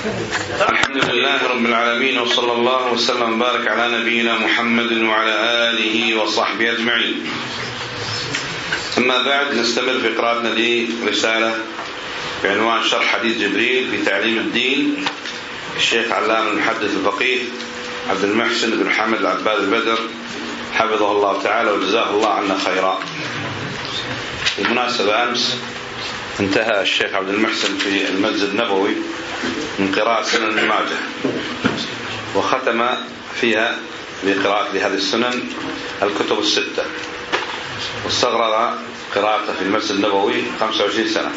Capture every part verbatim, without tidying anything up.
الحمد لله رب العالمين، وصلى الله وسلم وبارك على نبينا محمد وعلى آله وصحبه أجمعين. أما بعد، نستمر في قراءتنا لرسالة بعنوان شرح حديث جبريل في تعليم الدين، الشيخ علام المحدث الفقيه عبد المحسن بن حمد العباد البدر حفظه الله تعالى وجزاه الله عنا خيرا. بالمناسبة، أمس انتهى الشيخ عبد المحسن في المسجد النبوي من قراءة سنن ابن ماجه، وختم فيها بقراءة لهذه السنن الكتب الستة، واستغرق قراءته في المسجد النبوي خمسة وعشرين سنة،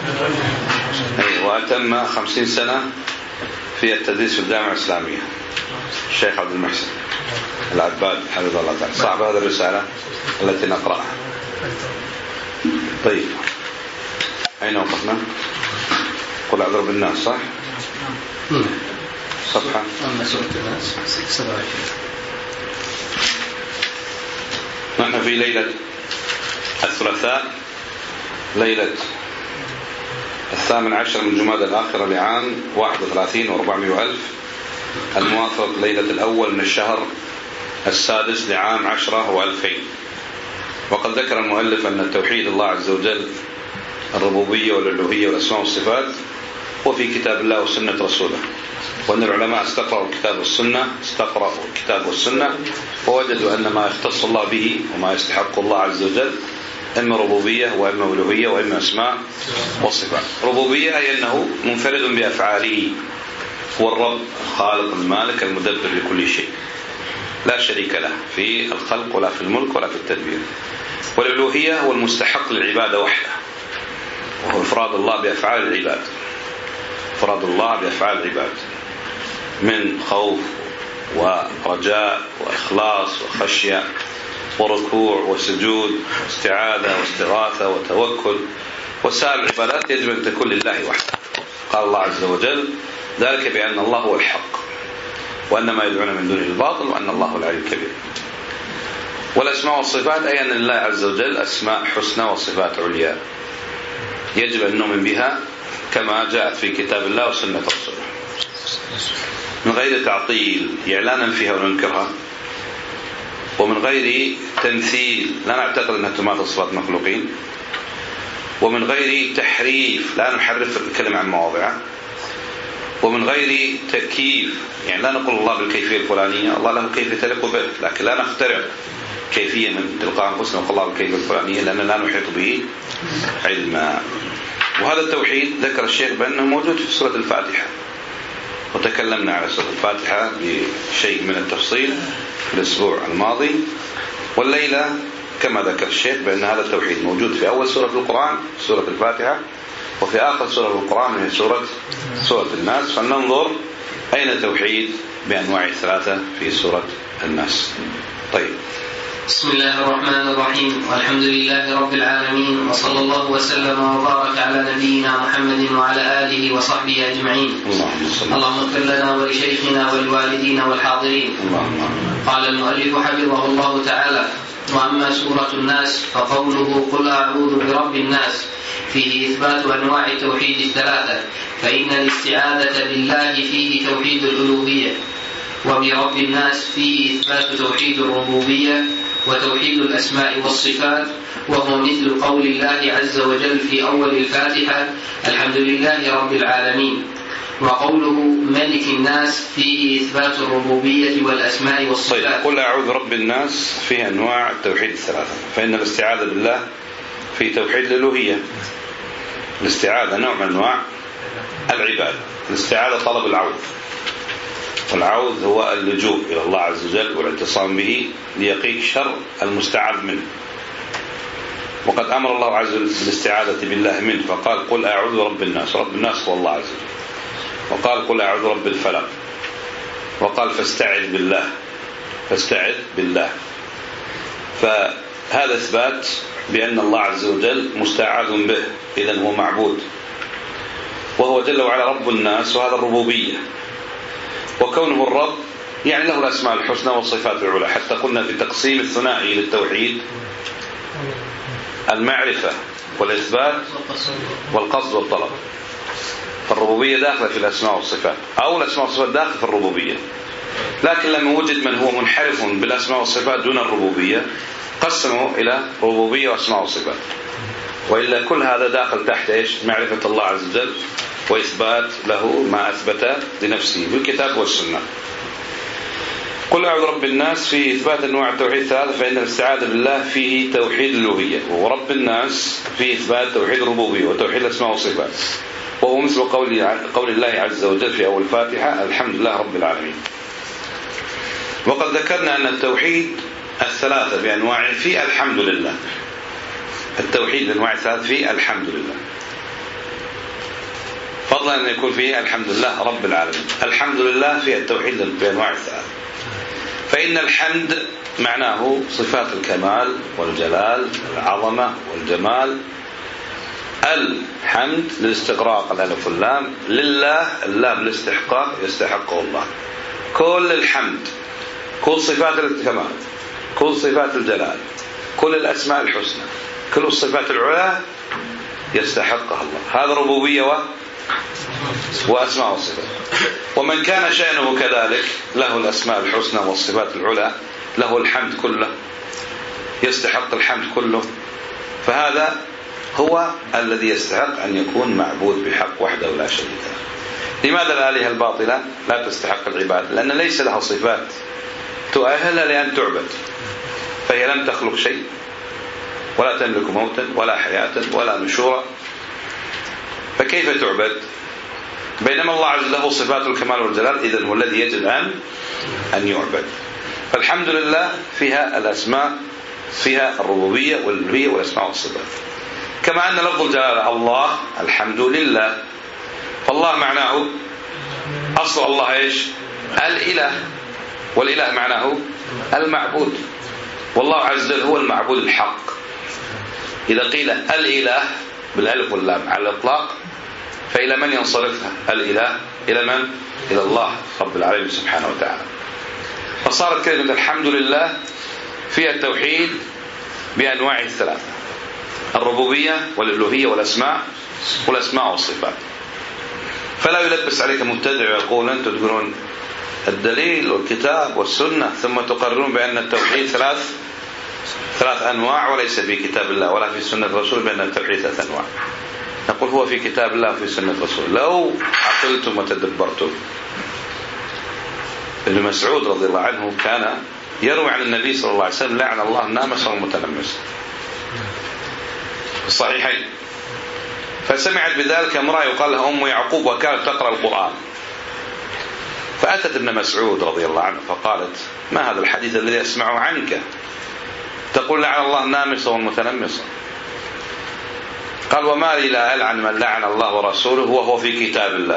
وأتم خمسين سنة في التدريس في الجامعة الإسلامية. الشيخ عبد المحسن العباد حفظه الله تعالى صعب هذه الرسالة التي نقرأها. طيب، أين وقفنا؟ قل أعوذ برب الناس، صح؟ صفحة نحن في ليلة الثلاثاء، ليلة الثامن عشر من جمادى الآخرة لعام واحد وثلاثين وأربعمائة وألف، الموافق ليلة الأول من الشهر السادس لعام عشرة وألفين. وقد ذكر المؤلف أن توحيد الله عز وجل الربوبية والألوهية والأسماء والصفات وفي كتاب الله وسنة رسوله، وأن العلماء استقرأوا الكتاب والسنة استقرأوا الكتاب والسنة ووجدوا أن ما يختص الله به وما يستحق الله عز وجل إما ربوبية وإما ألوهية وإما أسماء وصفات. ربوبية أي أنه منفرد بأفعاله، هو الرب الخالق المالك المدبر لكل شيء، لا شريك له في الخلق ولا في الملك ولا في التدبير. والألوهية هو المستحق للعبادة وحده، وهو إفراد الله بأفعال العباد، إفراد الله بأفعال العباد من خوف ورجاء وإخلاص وخشية وركوع وسجود واستعاذة واستغاثة وتوكل، وسائر العبادات يجب أن تكون لله وحده. قال الله عز وجل ذلك بأن الله هو الحق وأن ما يدعون من دونه الباطل وأن الله هو العلي الكبير. والأسماء والصفات أي أن لله عز وجل أسماء حسنى وصفات عليا يجب أن نؤمن بها كما جاءت في كتاب الله وسنة رسوله من غير تعطيل إعلانا فيها وننكرها، ومن غير تمثيل لا نعتقد أنها تماثل صفات المخلوقين، ومن غير تحريف لا نحرف الكلمة عن مواضعها، ومن غير تكييف يعني لا نقول الله بالكيفية الفلانية، الله له كيف تليق به، لكن لا نخترع كيفية من تلقاء أنفسنا وقال الله بالكيفية الفلانية لأننا لا نحيط به علما. وهذا التوحيد ذكر الشيخ بأنه موجود في سورة الفاتحة، وتكلمنا على سورة الفاتحة بشيء من التفصيل في الأسبوع الماضي. والليلة كما ذكر الشيخ بأن هذا التوحيد موجود في أول سورة القرآن سورة الفاتحة، وفي آخر سورة القرآن من سورة سورة الناس. فلننظر أين التوحيد بأنواع ثلاثة في سورة الناس. طيب، بسم الله الرحمن الرحيم، والحمد لله رب العالمين، وصلى الله وسلم وبارك على نبينا محمد وعلى آله وصحبه أجمعين. اللهم اغفر لنا ولشيخنا ولوالدينا والحاضرين. قال المؤلف حفظه الله تعالى: وأما سورة الناس فقوله قل أعوذ برب الناس فيه إثبات أنواع التوحيد الثلاثة، فإن الاستعاذة بالله فيه توحيد الألوهية، وبرب الناس فيه إثبات توحيد الربوبية وتوحيد الأسماء والصفات، وهو مثل قول الله عز وجل في أول الفاتحة الحمد لله رب العالمين، وقوله ملك الناس فيه إثبات الربوبية والأسماء والصفات. طيب، قل أعوذ برب الناس فيه أنواع التوحيد الثلاثة، فإن الاستعاذة بالله في توحيد الألوهية. الاستعاذة نوع من أنواع العبادة. الاستعاذة طلب العوذ، والعوذ هو اللجوء إلى الله عز وجل والاعتصام به ليقيك شر المستعاذ منه. وقد أمر الله عز وجل بالاستعاذة بالله منه فقال قل أعوذ برب الناس، رب الناس هو الله عز وجل، وقال قل أعوذ برب الفلق، وقال فاستعذ بالله فاستعذ بالله. فهذا إثبات بأن الله عز وجل مستعاذ به، إذن هو معبود، وهو جل وعلا رب الناس، وهذا الربوبية. وكونه الرب يعني له الأسماء الحسنى والصفات العلى. حتى قلنا في تقسيم الثنائي للتوحيد المعرفة والإثبات والقصد والطلب. فالربوبية داخلة في الأسماء والصفات، أو الأسماء والصفات داخل في الربوبية. لكن لما وجد من هو منحرف بالأسماء والصفات دون الربوبية قسموا إلى ربوبية وأسماء وصفات، وإلا كل هذا داخل تحت إيش؟ معرفة الله عز وجل وإثبات له ما أثبت لنفسه بالكتاب والسنة. قل أعوذ برب الناس في إثبات أنواع التوحيد الثلاثة، فإن الاستعاذة بالله فيه توحيد الألوهية، ورب الناس فيه إثبات توحيد الربوبية وتوحيد الأسماء والصفات، وهو مثل قول قول الله عز وجل في أول الفاتحة الحمد لله رب العالمين. وقد ذكرنا أن التوحيد الثلاثة بأنواع في الحمد لله، التوحيد بأنواع الثلاثة في الحمد لله، فضلا أن يكون فيه الحمد لله رب العالمين. الحمد لله في التوحيد بأنواع الثلاثة، فإن الحمد معناه صفات الكمال والجلال والعظمة والجمال. الحمد للاستغراق الألف واللام، لله اللام للاستحقاق يستحقه الله. كل الحمد، كل صفات الكمال، كل صفات الجلال، كل الأسماء الحسنى، كل الصفات العلى يستحقها الله. هذا ربوبية و... وأسماء والصفات. ومن كان شأنه كذلك له الأسماء الحسنى والصفات العلى، له الحمد كله، يستحق الحمد كله، فهذا هو الذي يستحق أن يكون معبود بحق وحده ولا شريك له. لماذا الآلهة الباطلة لا تستحق العبادة؟ لأن ليس لها صفات تؤهلها لأن تعبد، فهي لم تخلق شيء، ولا تملك موتا ولا حياة ولا نشورا، فكيف تعبد؟ بينما الله عز وجل له صفات الكمال والجلال، إذن هو الذي يجب أن أن يعبد. فالحمد لله فيها الأسماء، فيها الربوبية والألوهية والأسماء والصفات. كما أن لفظ الجلالة الله الحمد لله، فالله معناه أصل الله إيش؟ الإله، والإله معناه المعبود، والله عز وجل هو المعبود الحق. إذا قيل الإله بالألف واللام على الإطلاق، فإلى من ينصرفها الإله؟ إلى من؟ إلى الله رب العالمين سبحانه وتعالى. فصارت كلمة الحمد لله فيها التوحيد بأنواع الثلاثة، الربوبية والألوهية والأسماء والأسماء والصفات. فلا يلبس عليك مبتدع ويقول أنتم تقولون الدليل والكتاب والسنة ثم تقررون بأن التوحيد ثلاث ثلاث أنواع، وليس في كتاب الله ولا في سنة الرسول بأن التوحيد ثلاث أنواع. نقول هو في كتاب الله وفي سنة الرسول. لو عقلتم وتدبرتم، ابن مسعود رضي الله عنه كان يروي عن النبي صلى الله عليه وسلم لعن الله النامس والمتنمس في الصحيحين. فسمعت بذلك امرأة يقال لها أم يعقوب وكانت تقرأ القرآن، فأتت ابن مسعود رضي الله عنه فقالت ما هذا الحديث الذي أسمعه عنك تقول لعن الله النامس والمتنمس؟ قال وما لي لا ألعن من لعن الله ورسوله وهو في كتاب الله.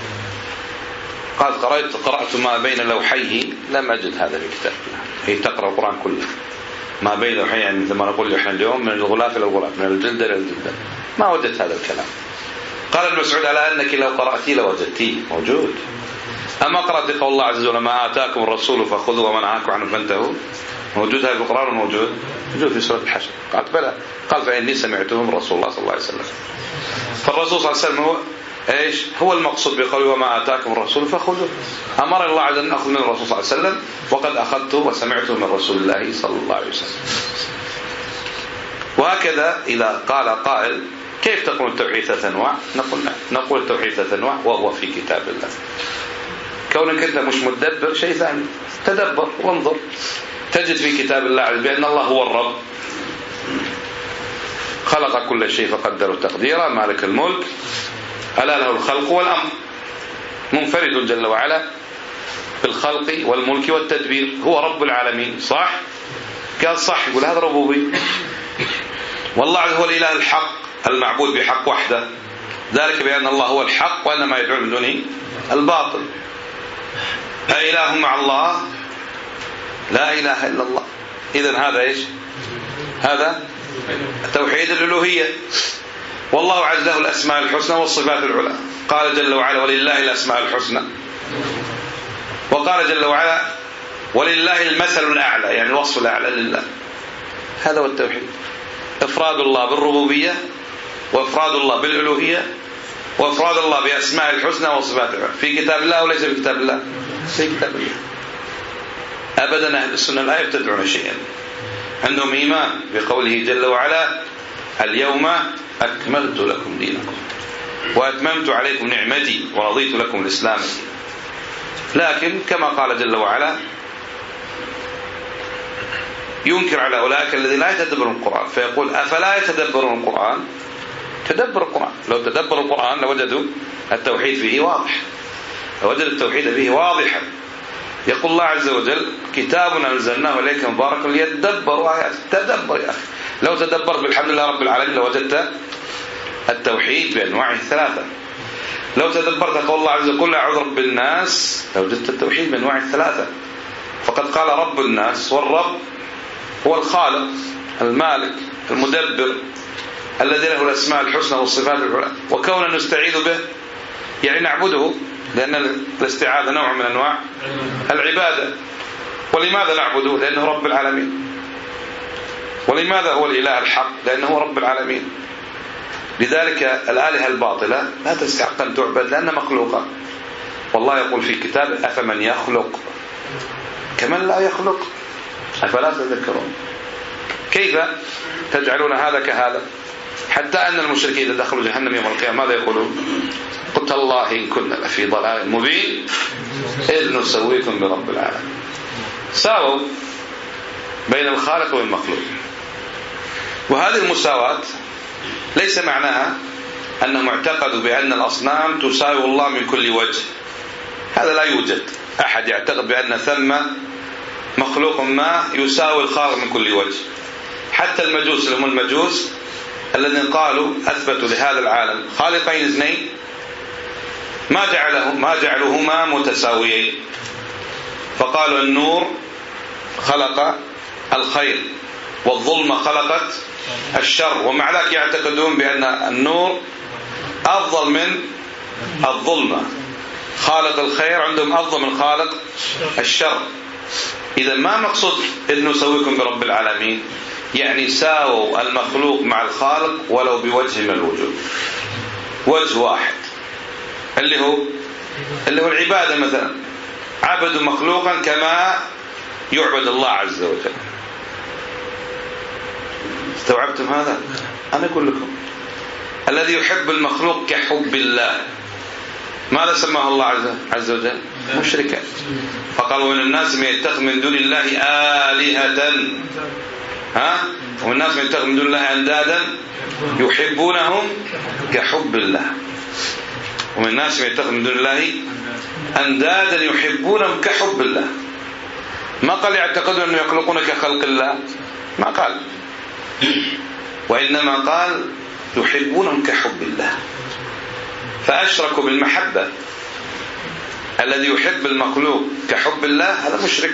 قال قرأت, قرأت ما بين لوحيه لم أجد هذا في كتاب الله. هي تقرأ القرآن كله ما بين لوحيه، يعني مثل ما نقول إحنا اليوم من الغلاف إلى الغلاف، من الجلد إلى الجلد، ما وجدت هذا الكلام. قال ابن مسعود على أنك لو قرأتيه لوجدتيه موجود. أما قرأت قول الله عز وجل ما آتاكم الرسول فخذوا وما نهاكم عنه فانتهوا، موجود هذا في القرآن؟ موجود موجود في سورة الحشر. قالت بلى. قال فإني سمعته من رسول الله صلى الله عليه وسلم. فالرسول صلى الله عليه وسلم هو إيش؟ هو المقصود بقوله وما آتاكم الرسول فخذوا. أمر الله عز وجل أن نأخذ من الرسول صلى الله عليه وسلم، وقد أخذته وسمعته من رسول الله صلى الله عليه وسلم. وهكذا إذا قال قائل كيف تقول التوحيد ثلاث أنواع؟ نقول نقول التوحيد ثلاث أنواع وهو في كتاب الله. كونك أنت مش متدبر شيء ثاني، تدبر وانظر تجد في كتاب الله بأن الله هو الرب، خلق كل شيء فقدره تقديرا، مالك الملك، ألا له الخلق والأمر، منفرد جل وعلا بالخلق والملك والتدبير، هو رب العالمين. صح؟ قال صح، يقول هذا ربوبي. والله هو الإله الحق المعبود بحق وحده، ذلك بأن الله هو الحق وأن ما يدعون من دونه الباطل. أإله مع الله؟ لا إله إلا الله. إذن هذا إيش؟ هذا توحيد الألوهية. والله عز له الأسماء الحسنى والصفات العلى، قال جل وعلا ولله الأسماء الحسنى، وقال جل وعلا ولله المثل الأعلى، يعني الوصف الأعلى لله. هذا هو التوحيد، إفراد الله بالربوبية وإفراد الله بالألوهية وإفراد الله بأسماء الحسنى وصفاته في كتاب الله وليس في كتاب الله؟ في كتاب الله. أبدا أهل السنة لا يبتدعون شيئا، عندهم إيمان بقوله جل وعلا: اليوم أكملت لكم دينكم وأتممت عليكم نعمتي ورضيت لكم الإسلام. لكن كما قال جل وعلا ينكر على أولئك الذين لا يتدبرون القرآن، فيقول: أفلا يتدبرون القرآن؟ تدبر القرآن، لو تدبروا القرآن لوجدوا التوحيد فيه واضح، لوجدوا التوحيد فيه واضحا. يقول الله عز وجل: كتاب أنزلناه إليك مبارك ليتدبروا آياته. تدبر يا أخي، لو تدبرت بالحمد لله رب العالمين لوجدت التوحيد بأنواعه الثلاثة. لو تدبرت قول الله عز وجل: قل أعوذ برب الناس، لوجدت التوحيد بأنواعه الثلاثة. فقد قال رب الناس، والرب هو الخالق المالك المدبر الذي له الأسماء الحسنى والصفات العلى، وكوننا نستعيذ به يعني نعبده، لأن الاستعاذة نوع من أنواع العبادة. ولماذا نعبده؟ لأنه رب العالمين. ولماذا هو الإله الحق؟ لأنه رب العالمين. لذلك الآلهة الباطلة لا تستحق أن تعبد لأنها مخلوقة. والله يقول في كتاب: أفمن يخلق كمن لا يخلق أفلا تذكرون. كيف تجعلون هذا كهذا؟ حتى أن المشركين إذا دخلوا جهنم يوم القيامة ماذا يقولون؟ قلت الله إن كنا لفي ضلال مبين إذ نسويكم برب العالمين. ساووا بين الخالق والمخلوق. وهذه المساواة ليس معناها أنهم اعتقدوا بأن الأصنام تساوي الله من كل وجه. هذا لا يوجد أحد يعتقد بأن ثم مخلوق ما يساوي الخالق من كل وجه. حتى المجوس هم المجوس الذين قالوا أثبتوا لهذا العالم خالقين اثنين ما جعلهم ما جعلوهما متساويين، فقالوا النور خلق الخير والظلمة خلقت الشر، ومع ذلك يعتقدون بأن النور أفضل من الظلمة، خالق الخير عندهم أفضل من خالق الشر. إذا ما مقصود إذ نسويكم برب العالمين؟ يعني ساووا المخلوق مع الخالق ولو بوجه من الوجوه، وجه واحد اللي هو اللي هو العبادة. مثلا عبدوا مخلوقا كما يعبد الله عز وجل. استوعبتم هذا؟ أنا أقول لكم الذي يحب المخلوق كحب الله ماذا سماه الله عز وجل؟ مشركا. فقالوا من الناس من يتخذ من دون الله آلهة، ها؟ ومن الناس من يتخذ من دون الله أندادا يحبونهم كحب الله، ومن الناس من يتخذ من دون الله أندادا يحبونهم كحب الله. ما قال يعتقدون أنه يخلقون كخلق الله، ما قال، وإنما قال يحبونهم كحب الله. فأشركوا بالمحبة. الذي يحب المخلوق كحب الله هذا مشرك،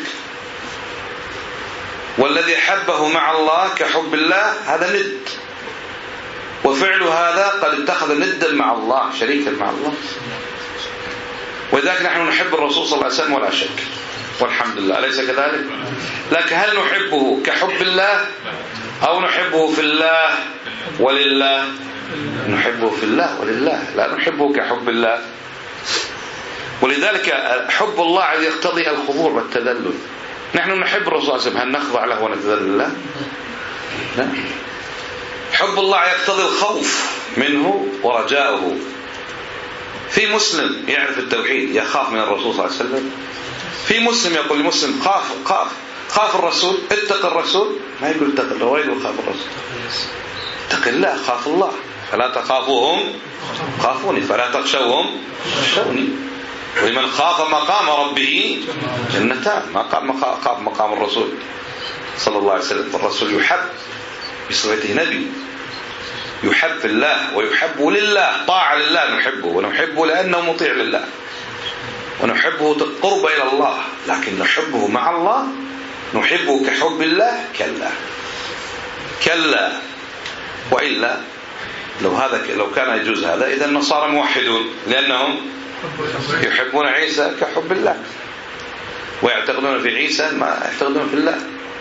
والذي حبه مع الله كحب الله هذا ند، وفعل هذا قد اتخذ ندا مع الله، شريكا مع الله. ولذلك نحن نحب الرسول صلى الله عليه وسلم ولا شك، والحمد لله، أليس كذلك؟ لكن هل نحبه كحب الله أو نحبه في الله ولله؟ نحبه في الله ولله، لا نحبه كحب الله. ولذلك حب الله يقتضي الخضوع والتذلل. نحن نحب الرسول صلى الله عليه وسلم، هل نخضع له ونتذلل له؟ لا. حب الله يقتضي الخوف منه ورجاؤه. في مسلم يعرف التوحيد يخاف من الرسول صلى الله عليه وسلم، في مسلم يقول لمسلم خاف خاف خاف الرسول، اتق الرسول، ما يقول اتق الله، ولا يقول خاف الرسول. اتق الله، خاف الله، فلا تخافوهم خافوني، فلا تخشوهم خشوني. ولمن خاف مقام ربه جنتان، ما قام خاف مقام الرسول صلى الله عليه وسلم. الرسول يحب بصفته نبي، يحب في الله ويحب لله، طاعة لله نحبه، ونحبه لأنه مطيع لله، ونحبه قرب إلى الله. لكن نحبه مع الله، نحبه كحب الله؟ كلا كلا. وإلا لو هذا لو كان يجوز هذا إذا النصارى موحدون، لأنهم يحبون عيسى كحب الله، ويعتقدون في عيسى ما يعتقدون في الله.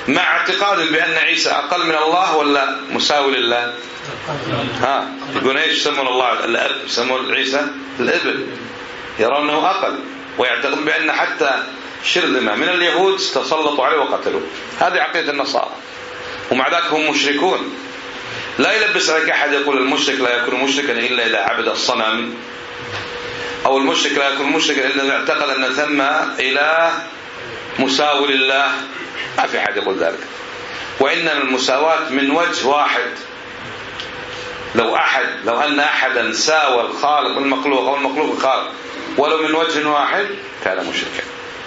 مع اعتقاد بأن عيسى أقل من الله ولا مساوي لله؟ ها يقول ايش يسمون الله الأب، يسمون عيسى الابن، يرونه أقل، ويعتقد بأن حتى شرذمة من اليهود تسلطوا عليه وقتلوه. هذه عقيدة النصارى، ومع ذلك هم مشركون. لا يلبس عليك أحد يقول المشرك لا يكون مشركا إلا إذا عبد الصنم، أو المشرك لا يكون مشركا إلا إذا اعتقد أن ثم إله مساوي لله. ما في حد يقول ذلك. وإنما المساواة من وجه واحد. لو أحد لو أن أحدا ساوى الخالق بالمخلوق أو المخلوق بالخالق ولو من وجه واحد كان مشركا.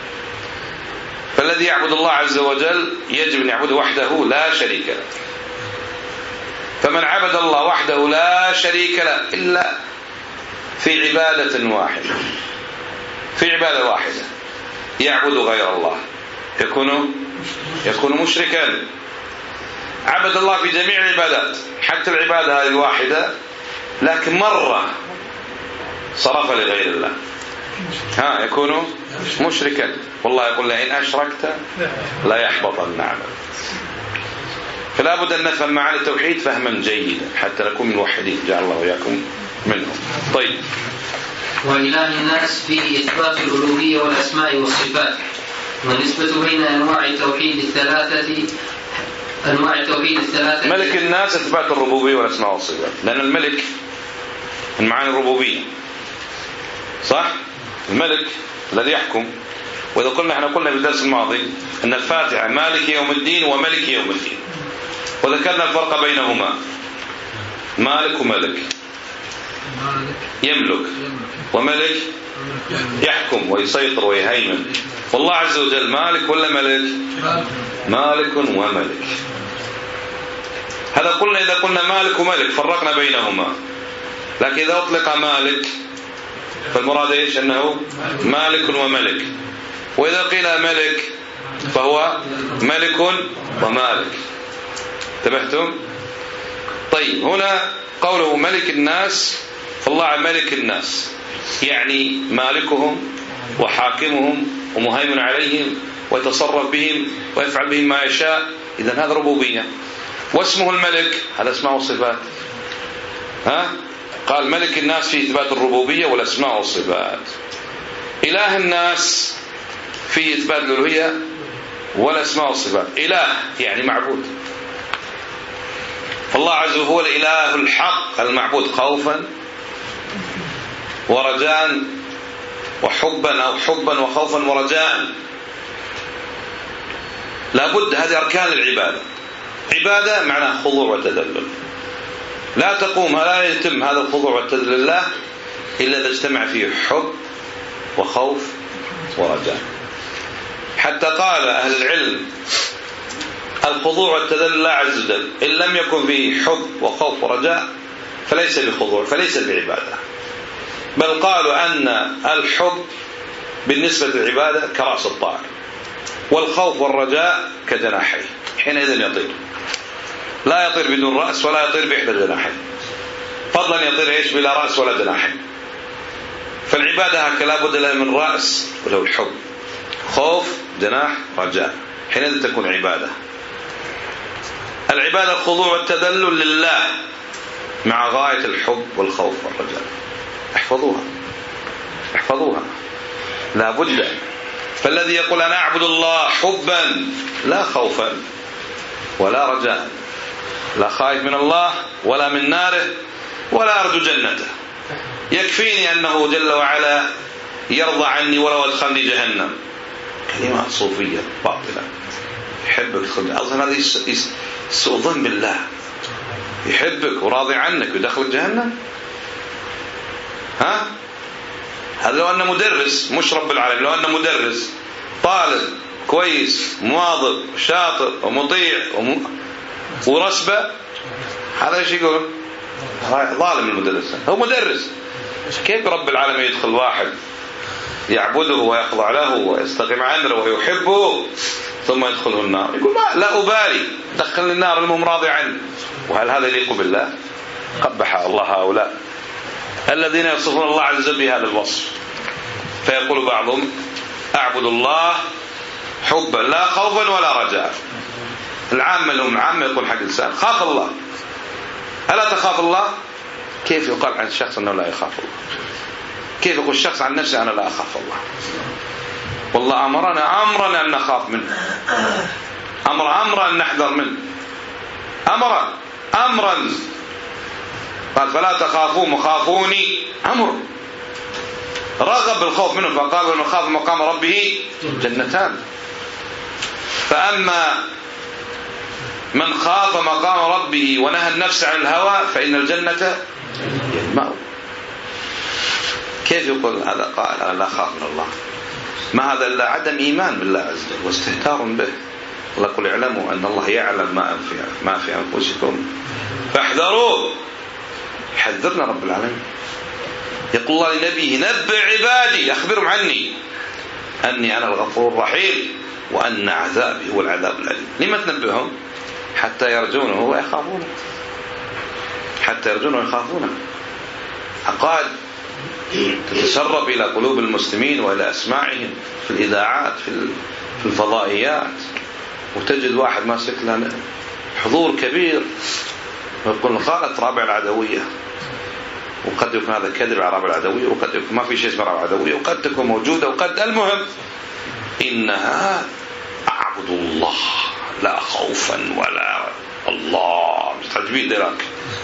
فالذي يعبد الله عز وجل يجب أن يعبده وحده لا شريك له. فمن عبد الله وحده لا شريك له إلا في عبادة واحدة، في عبادة واحدة يعبد غير الله يكون يكون مشركا. عبد الله في جميع العبادات حتى العبادة هذه الواحدة، لكن مرة صرف لغير الله، ها يكون مشركا. والله يقول لئن أشركت لا يحبطن عملك. فلا بد أن نفهم معاني التوحيد فهما جيدا حتى نكون من الموحدين، جعل الله وإياكم منهم. طيب. وإله الناس فيه إثبات الألوهية والأسماء والصفات، والنسبة بين أنواع التوحيد الثلاثة أنواع التوحيد الثلاثة. ملك الناس إثبات الربوبية والأسماء والصفات، لأن الملك من معاني الربوبية، صح؟ الملك الذي يحكم. وإذا قلنا احنا قلنا في الدرس الماضي أن الفاتحة مالك يوم الدين وملك يوم الدين، وذكرنا الفرق بينهما. مالك وملك، يملك وملك يحكم ويسيطر ويهيمن. والله عز وجل مالك ولا ملك؟ مالك وملك. هذا قلنا إذا قلنا مالك وملك فرقنا بينهما، لكن إذا أطلق مالك فالمراد إيش؟ أنه مالك وملك. وإذا قيل ملك فهو ملك ومالك. انتبهتم؟ طيب، هنا قوله ملك الناس، فالله ملك الناس يعني مالكهم وحاكمهم ومهيمن عليهم ويتصرف بهم ويفعل بهم ما يشاء. إذن هذا ربوبية. واسمه الملك هذا اسماء والصفات. ها؟ قال ملك الناس في إثبات الربوبية والأسماء والصفات. إله الناس في إثبات الألوهية والأسماء والصفات. إله يعني معبود، فالله عز وجل هو الإله الحق المعبود خوفا ورجاء وحبا، أو حبا وخوفا ورجاء. لابد، هذه أركان العبادة. عبادة معناها خضوع وتذلل. لا تقوم لا يتم هذا الخضوع والتذلل لله إلا إذا اجتمع فيه حب وخوف ورجاء. حتى قال أهل العلم الخضوع والتذلل لله عز وجل إن لم يكن فيه حب وخوف ورجاء فليس بخضوع، فليس بعبادة. بل قالوا أن الحب بالنسبة للعبادة كرأس الطائر، والخوف والرجاء كجناحيه، حينئذ يطير. لا يطير بدون رأس ولا يطير بإحدى الجناحين، فضلا يطير إيش بلا رأس ولا جناحين. فالعبادة هكذا لا بد لها من رأس وله الحب، خوف جناح رجاء، حينئذ تكون عبادة. العبادة الخضوع والتذلل لله مع غاية الحب والخوف والرجاء. احفظوها احفظوها لا بد. فالذي يقول أنا أعبد الله حبا لا خوفا ولا رجاء، لا خائف من الله ولا من ناره ولا أرجو جنته، يكفيني أنه جل وعلا يرضى عني ولو أدخلني جهنم. كلمات صوفية باطلة. يحبك أظن هذا سوء ظن بالله، يحبك وراضي عنك ويدخلك جهنم. ها؟ هذا لو أنه مدرس مش رب العالمين، لو أنه مدرس طالب كويس مواظب شاطر ومطيع وم... ورسبة، هذا ايش يقول؟ ظالم المدرس. هو مدرس، كيف رب العالمين يدخل واحد يعبده ويخضع له ويستقيم امره ويحبه ثم يدخله النار؟ يقول ما لا أبالي، دخلني النار المهم راضي عنه. وهل هذا يليق بالله؟ قبح الله هؤلاء الذين يصفون الله عز وجل بهذا الوصف. فيقول بعضهم أعبد الله حبا لا خوفا ولا رجاء. العامة لهم العامة يقول حق الإنسان خاف الله، ألا تخاف الله؟ كيف يقال عن الشخص أنه لا يخاف الله؟ كيف يقول الشخص عن نفسه أنا لا أخاف الله؟ والله أمرنا أمرنا أن نخاف منه، أمر أمر أن نحذر منه، أمر أمرا قال فلا تخافوا مخافوني، أمر رغب بالخوف منه، فقال من خاف مقام ربه جنتان. فأما من خاف مقام ربه ونهى النفس عن الهوى فإن الجنة يلمأ. كيف يقول هذا قال أنا لا أخاف من الله؟ ما هذا إلا عدم إيمان بالله عز وجل واستهتار به. الله يقول اعلموا أن الله يعلم ما في ما في أنفسكم فاحذروه. يحذرنا رب العالمين. يقول الله لنبيه نبئ عبادي أخبرهم عني أني أنا الغفور الرحيم وأن عذابي هو العذاب الأليم. لما تنبئهم؟ حتى يرجونه ويخافونه، حتى يرجونه ويخافونه. عقائد تتسرب إلى قلوب المسلمين وإلى أسماعهم في الإذاعات في الفضائيات، وتجد واحد ماسك له حضور كبير ويقول قالت رابع العدوية، وقد يكون هذا كذب على رابع العدوية، وقد يكون ما في شيء اسمه رابع العدوية، وقد تكون موجودة، وقد المهم إنها أعبد الله لا خوفا ولا الله مستعجبين دراك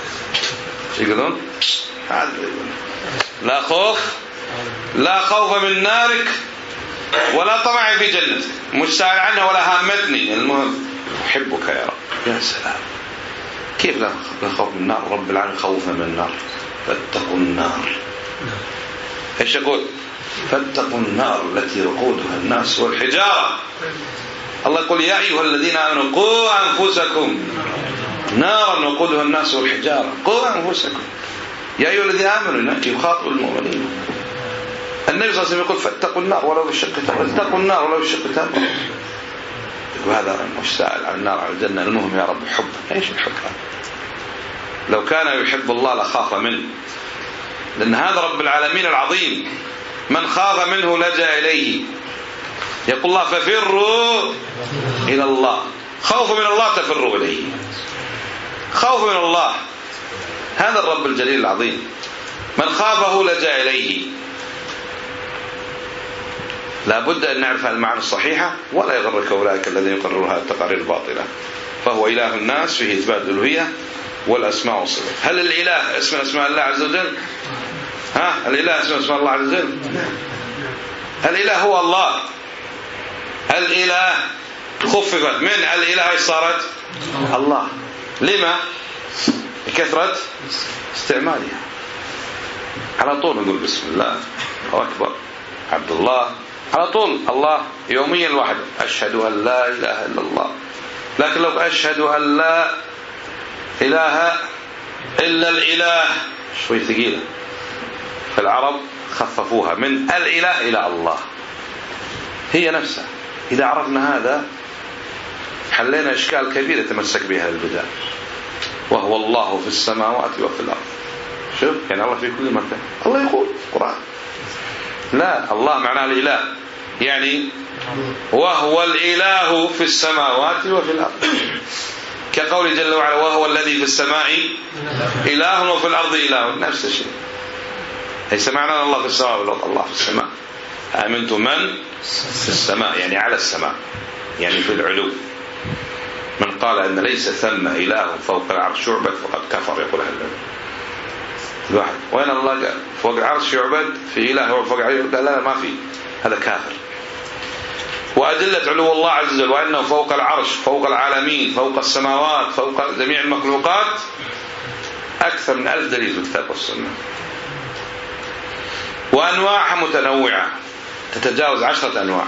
يقولون هذا لا خوف لا خوف من نارك ولا طمع في جنتك، مش سائل عنها ولا هامتني، المهم أحبك يا رب. يا سلام، كيف لا خوف من النار؟ رب العالمين خوفنا من النار، فاتقوا النار. ايش يقول؟ فاتقوا النار التي وقودها الناس والحجارة. الله يقول يا أيها الذين آمنوا قوا أنفسكم نارا وقودها الناس والحجارة. قوا أنفسكم يا أيها الذين آمنوا يخاطب المؤمنين. النبي صلى الله عليه وسلم يقول فاتقوا النار ولو بالشق تمرة، فاتقوا النار ولو بالشق تمرة. وهذا مش سائل عن النار على الجنة، المهم يا رب حب. ايش الحب؟ لو كان يحب الله لخاف منه، لأن هذا رب العالمين العظيم من خاف منه لجأ إليه. يقول الله ففروا إلى الله. خوف من الله تفروا إليه، خوف من الله. هذا الرب الجليل العظيم من خافه لجأ إليه. لا بد أن نعرف المعنى الصحيحة، ولا يغرك أولئك الذين يقررون هذه التقارير الباطلة. فهو إله الناس فيه إثبات الألوهية والأسماء والصفات. هل الإله اسم أسماء الله عز وجل؟ ها الإله اسم أسماء الله عز وجل؟ الإله هو الله. الإله خففت من الإله صارت الله. لما؟ كثرة استعمالها. على طول نقول بسم الله الله أكبر عبد الله، على طول الله يوميا الواحد أشهد أن لا إله إلا الله. لكن لو أشهد أن لا إله إلا الإله شوي ثقيلة. فالعرب خففوها من الإله إلى الله، هي نفسها. إذا عرفنا هذا حلينا إشكال كبير يتمسك بها البدع، وهو الله في السماوات وفي الأرض. شوف يعني الله في كل مكان. الله يقول القرآن لا الله معناه الإله، يعني وهو الإله في السماوات وفي الأرض، كقول جل وعلا وهو الذي في السماء إله وفي الأرض إله، نفس الشيء. ليس معنى الله في السماء والأرض، الله في السماء. آمنت من في السماء يعني على السماء، يعني في العلو. من قال أن ليس ثم إله فوق العرش يعبد فقد كفر. يقول أهل الواحد وين الله فوق العرش يعبد؟ في إله فوق العرش؟ لا لا ما في، هذا كافر. وأدلة علو الله عز وجل وأنه فوق العرش فوق العالمين فوق السماوات فوق جميع المخلوقات أكثر من ألف دليل في الكتاب والسنة، وأنواعها متنوعة تتجاوز عشرة أنواع.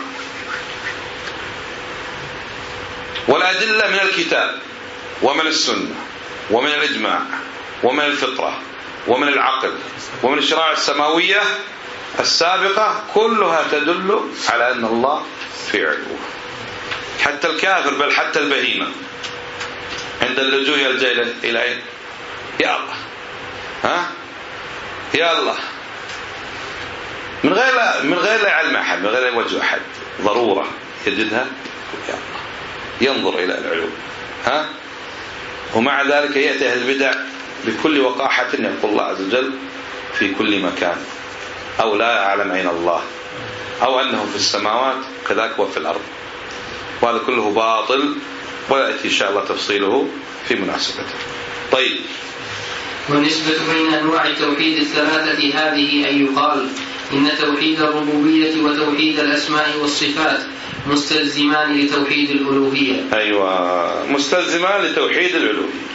والأدلة من الكتاب ومن السنة ومن الإجماع ومن الفطرة ومن العقل ومن الشرائع السماوية السابقة كلها تدل على أن الله في علوه. حتى الكافر بل حتى البهيمة عند اللجوء يلجأ إلى أين؟ يا الله، ها يا الله، من غير من غير لا يعلم أحد، من غير لا يوجه أحد، ضرورة يجدها يا الله. ينظر إلى العلو ها؟ ومع ذلك يأتي أهل البدع بكل وقاحة يقول الله عز وجل في كل مكان، أو لا أعلم أين الله، أو أنه في السماوات كذلك وفي الأرض، وهذا كله باطل، ويأتي إن شاء الله تفصيله في مناسبته. طيب. والنسبة بين أنواع التوحيد الثلاثة هذه أن يقال إن توحيد الربوبية وتوحيد الأسماء والصفات مستلزمان لتوحيد الألوهية. أيوة، مستلزمان لتوحيد الألوهية.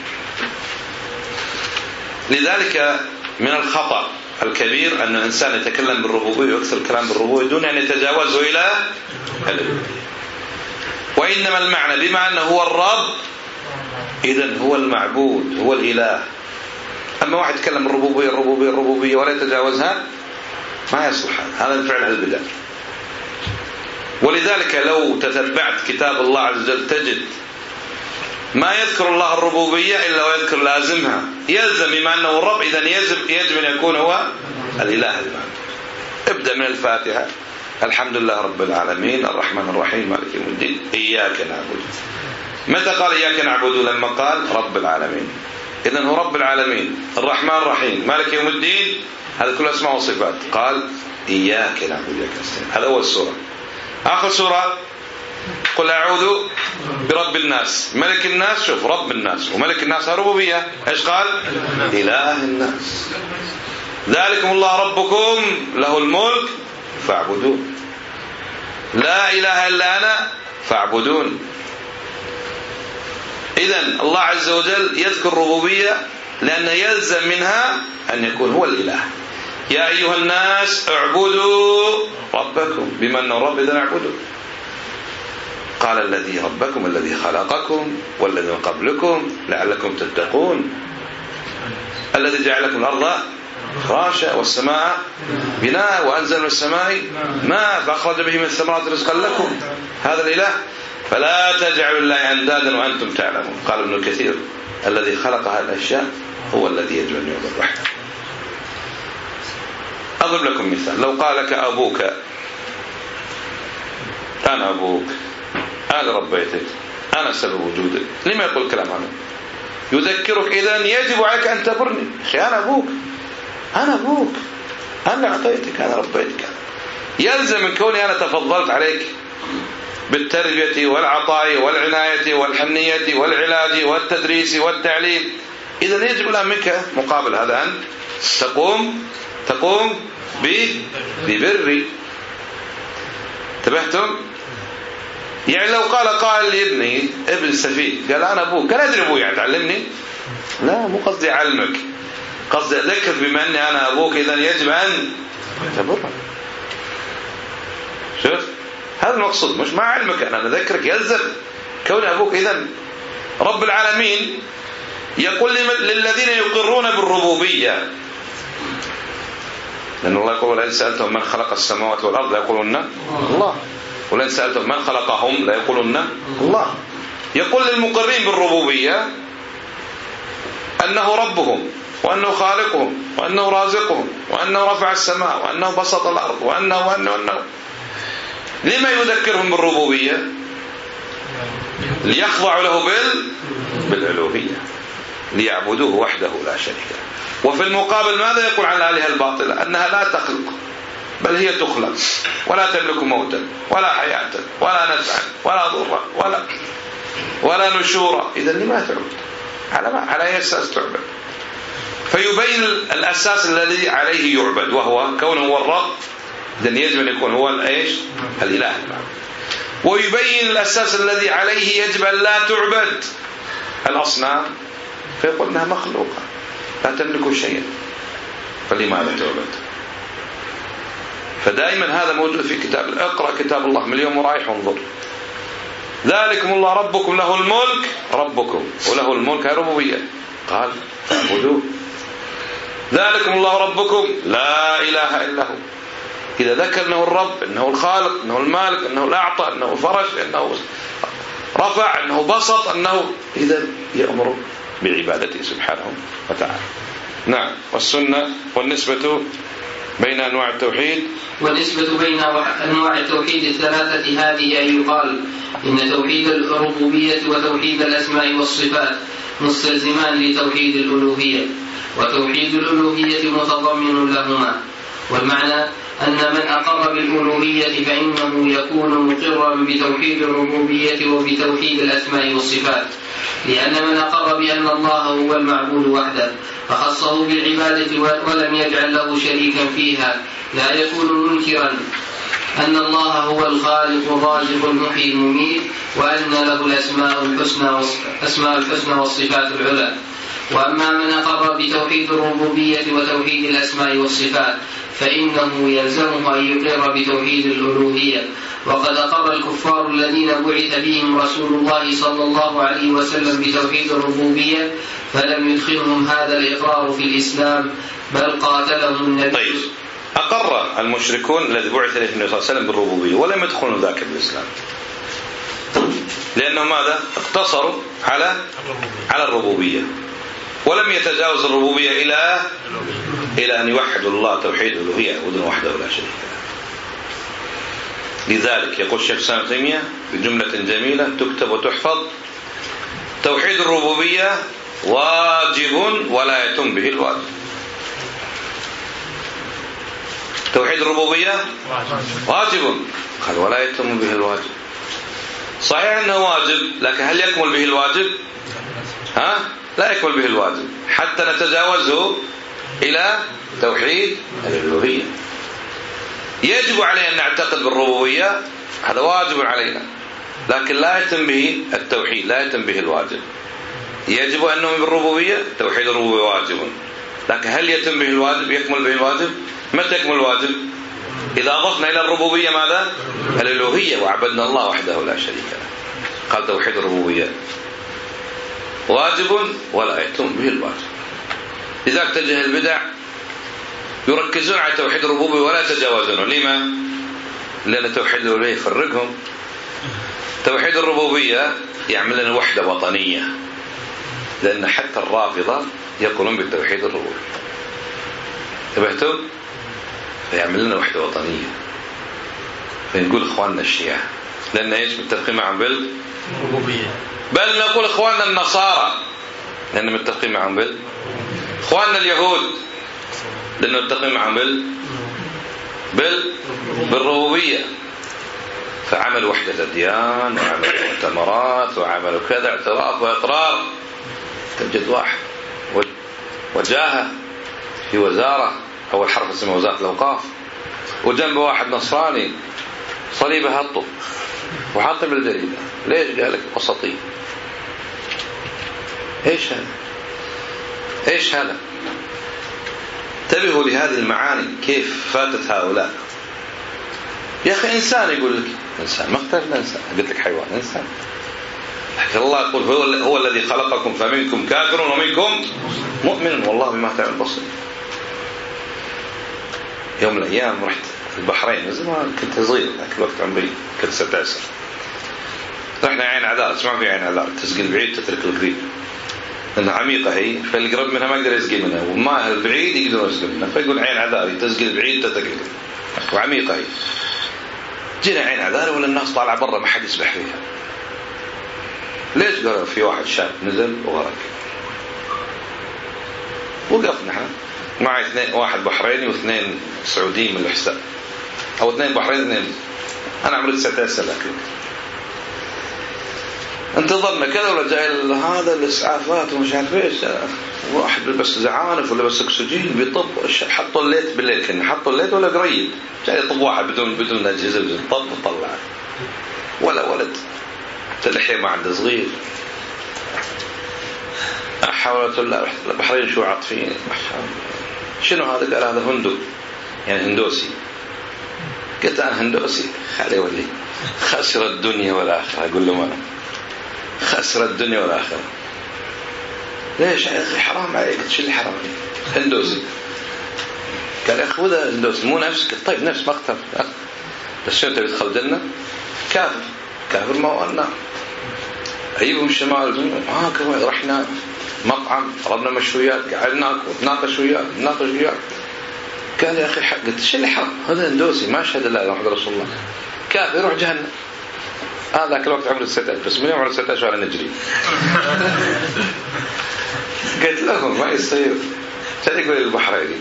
لذلك من الخطأ الكبير أن الإنسان يتكلم بالربوبية ويكثر الكلام بالربوبية دون أن يتجاوزه إلى الألوهية. وإنما المعنى بما أنه هو الرب إذن هو المعبود، هو الإله. أما واحد يتكلم الربوبية الربوبية الربوبية ولا يتجاوزها ما يصلح، هذا من فعل البدع. ولذلك لو تتبعت كتاب الله عز وجل تجد ما يذكر الله الربوبية إلا ويذكر لازمها، يلزم بما أنه الرب إذن يجب أن يكون هو الإله المعبود. ابدأ من الفاتحة الحمد لله رب العالمين الرحمن الرحيم مالك يوم الدين إياك نعبد. متى قال إياك نعبد؟ لما قال رب العالمين. إذن هو رب العالمين الرحمن الرحيم مالك يوم الدين، هذا كل أسماء وصفات. قال إياك نعبد إياك نستعين، هذا أول سورة. آخر سورة قل أعوذ برب الناس ملك الناس، شوف رب الناس وملك الناس ربوبية. إيش قال؟ إله الناس. ذلكم الله ربكم له الملك فاعبدون، لا إله إلا أنا فاعبدون. إذن الله عز وجل يذكر الربوبية لأن يلزم منها أن يكون هو الإله. يا أيها الناس اعبدوا ربكم، بما أنه رب إذن اعبدوا. قال الذي ربكم الذي خلقكم والذي من قبلكم لعلكم تتقون، الذي جعل لكم الأرض فراشا والسماء بناء وأنزل من السماء ماء فأخرج به من الثمرات رزقا لكم، هذا الإله. فلا تجعلوا الله أندادا وأنتم تعلمون. قال ابن كثير الذي خلق هذه الأشياء هو الذي يجب أن يعبد وحده. أضرب لكم مثال، لو قال لك أبوك أنا أبوك أنا ربيتك أنا سبب وجودك، لما يقول كلام هذا؟ يذكرك إذن يجب عليك أن تبرني. أخي أنا أبوك أنا أبوك أنا أعطيتك أنا ربيتك، يلزم من كوني أنا تفضلت عليك بالتربية والعطاء والعناية والحنية والعلاج والتدريس والتعليم، إذن يجب الآن منك مقابل هذا أن تقوم تقوم ببري. انتبهتم؟ يعني لو قال قائل لابني ابن سفيه قال أنا أبوك، قال أدري أبوي يعني تعلمني؟ لا، مو قصدي علمك، قصدي أذكر بما أني أنا أبوك إذن يجب أن تبرر. شوف هذا المقصود، مش مع علمك أنا أذكرك، يلزم كون أبوك. إذن رب العالمين يقول للذين يقرون بالربوبية، لأن الله يقول لئن سألتهم من خلق السماوات والأرض لا يقولون الله، ولئن سألتهم من خلقهم لا يقولون الله. يقول للمقرين بالربوبية أنه ربهم وأنه خالقهم وأنه رازقهم وأنه رفع السماء وأنه بسط الأرض وأنه وأنه وأنه. لما يذكرهم بالربوبية؟ ليخضعوا له بال بالألوهية، ليعبدوه وحده لا شريك له. وفي المقابل ماذا يقول عن الآلهة الباطلة؟ أنها لا تخلق بل هي تخلق، ولا تملك موتا ولا حياة ولا نفعا ولا ضرا ولا ولا نشورا. إذن لما تعبد؟ على ما على أي أساس تعبد؟ فيبين الأساس الذي عليه يعبد وهو كونه هو الرب، إذن يجب أن يكون هو الإيش؟ الإله. ويبين الأساس الذي عليه يجب أن لا تعبد الأصنام، فيقول أنها مخلوقة لا تملك شيئا، فلماذا تعبد؟ فدائما هذا موجود في كتاب. اقرأ كتاب الله من اليوم ورايح وانظر. ذلكم الله ربكم له الملك، ربكم وله الملك هي ربوبية، قال فاعبدوه. ذلكم الله ربكم لا إله إلا هو. إذا ذكر أنه الرب، أنه الخالق، أنه المالك، أنه الأعطى، أنه فرش، أنه رفع، أنه بسط، أنه إذا يأمر بعبادته سبحانه وتعالى. نعم. والسنة والنسبة بين أنواع التوحيد والنسبة بين أنواع التوحيد الثلاثة هذه أن يقال إن توحيد الربوبية وتوحيد الأسماء والصفات مستلزمان لتوحيد الألوهية، وتوحيد الألوهية متضمن لهما. والمعنى أن من أقر بالألوهية فإنه يكون مقرا بتوحيد الربوبية وبتوحيد الأسماء والصفات، لأن من أقر بأن الله هو المعبود وحده فخصه بالعبادة ولم يجعل له شريكا فيها لا يكون منكرا أن الله هو الخالق الرازق المحيي المميت، وأن له الأسماء الحسنى أسماء الحسنى والصفات العلى. وأما من أقر بتوحيد الربوبية وتوحيد الأسماء والصفات فإنه يلزمه أن يقر بتوحيد الألوهية، وقد أقر الكفار الذين بعث بهم رسول الله صلى الله عليه وسلم بتوحيد الربوبية فلم يدخلهم هذا الإقرار في الإسلام بل قاتلهم النبي. طيب، أقر المشركون الذي بعث إليه النبي صلى الله عليه وسلم بالربوبية ولم يدخلوا ذاك بالإسلام، لأنهم ماذا؟ اقتصروا على على الربوبية ولم يتجاوز الربوبية إلى إلى أن يوحدوا الله توحيد الألوهية يعبدون وحده ولا شريك له. لذلك يقول الشيخ الإسلام ابن تيمية في جملة جميلة تكتب وتحفظ: توحيد الربوبية واجب ولا يتم به الواجب. توحيد الربوبية واجب قال ولا يتم به الواجب. صحيح أنه واجب، لكن هل يكمل به الواجب؟ ها؟ لا يكمل به الواجب حتى نتجاوزه إلى توحيد الألوهية. يجب علينا أن نعتقد بالربوبية، هذا واجب علينا، لكن لا يتم به التوحيد، لا يتم به الواجب. يجب أن نؤمن بالربوبية، توحيد الربوبية واجب، لكن هل يتم به الواجب؟ يكمل به الواجب؟ متى يكمل الواجب؟ إذا أضفنا إلى الربوبية ماذا؟ الألوهية وعبدنا الله وحده لا شريك له. قال توحيد الربوبية واجب ولا يتم به الواجب. لذلك تجه البدع يركزون على توحيد الربوبية ولا يتجاوزونه. لما؟ لأن توحيد الألوهية يفرقهم. توحيد الربوبية يعمل لنا وحدة وطنية، لأن حتى الرافضة يقولون بالتوحيد الربوبية. انتبهتم؟ فيعمل لنا وحدة وطنية. فنقول إخواننا الشيعة لأن إيش متفقين معهم بالربوبية، بل نقول إخواننا النصارى لأن متفقين معهم بال إخواننا اليهود لأنه متفقين معهم بال بال بالربوبية. فعملوا وحدة الديان وعملوا مؤتمرات وعملوا كذا اعتراف وإقرار. تجد واحد وجاهه في وزارة، أول حرف اسمه وزارة الأوقاف، وجنبه واحد نصراني صليبه هطه وحاطه بالجريدة. ليش؟ قال لك وسطي. ايش هذا؟ ايش هذا؟ انتبهوا لهذه المعاني كيف فاتت هؤلاء. يا أخي إنسان يقول لك إنسان، ما اختلفنا إنسان، قلت لك حيوان إنسان. لكن الله يقول هو, هو الذي خلقكم فمنكم كافر ومنكم مؤمن والله بما تعمل بصير. يوم من الأيام رحت البحرين، زمان كنت صغير لكن وقت عمري كنت ستة عشر. رحنا عين عذار، اسمعوا في عين عذار تسقي البعيد تترك القريب، لأنها عميقة هي، فالقرب منها ما يقدر يسقي منها، والماء البعيد يقدر يسقي منها، فيقول عين عذار تسقي البعيد تترك القريب، وعميقة هي. جينا عين عذار ولا الناس طالعة برا ما حد يسبح فيها. ليش؟ قالوا في واحد شاب نزل وغرق. وقفنا احنا مع اثنين، واحد بحريني واثنين سعوديين من الحساء، او اثنين بحرين اثنين، انا عمري تسعة عشر لكن انتظرنا كذا ولا جاي هذا الاسعافات ومش عارف ايش، واحد بس زعانف ولا بس اكسجين بيطب. حطوا الليت بالليل، كنا حطوا الليت ولا قريب جاي يطب واحد بدون بدون اجهزه بدون طب وطلع ولا ولد اللحيه ما عنده صغير. حاولت الله البحرين شو عاطفين، شنو هذا؟ قال هذا هندو يعني هندوسي. قلت انا هندوسي خليه يولي خسر الدنيا والاخره. اقول له ما خسر الدنيا والاخره. ليش يا اخي؟ حرام عليك. قلت شو اللي حرام عليك؟ هندوسي. قال يا اخي وده هندوسي مو نفسك. طيب نفس ما اختلف، بس شنو تبي تدخل الجنه؟ كافر. كافر ما هو النار. ايهم الشمال اه كمان. رحنا مطعم طلبنا مشويات، قعدنا نتناقش وياه نتناقش وياه. قال يا اخي حق. قلت شو اللي حرام؟ هذا هندوسي ما شهد لا اله الا رسول الله، كافر يروح جهنم. هذاك الوقت عمره ستة بس من يوم عمره ستة شهر نجري. قلت لهم ما يصير. كان يقول البحريني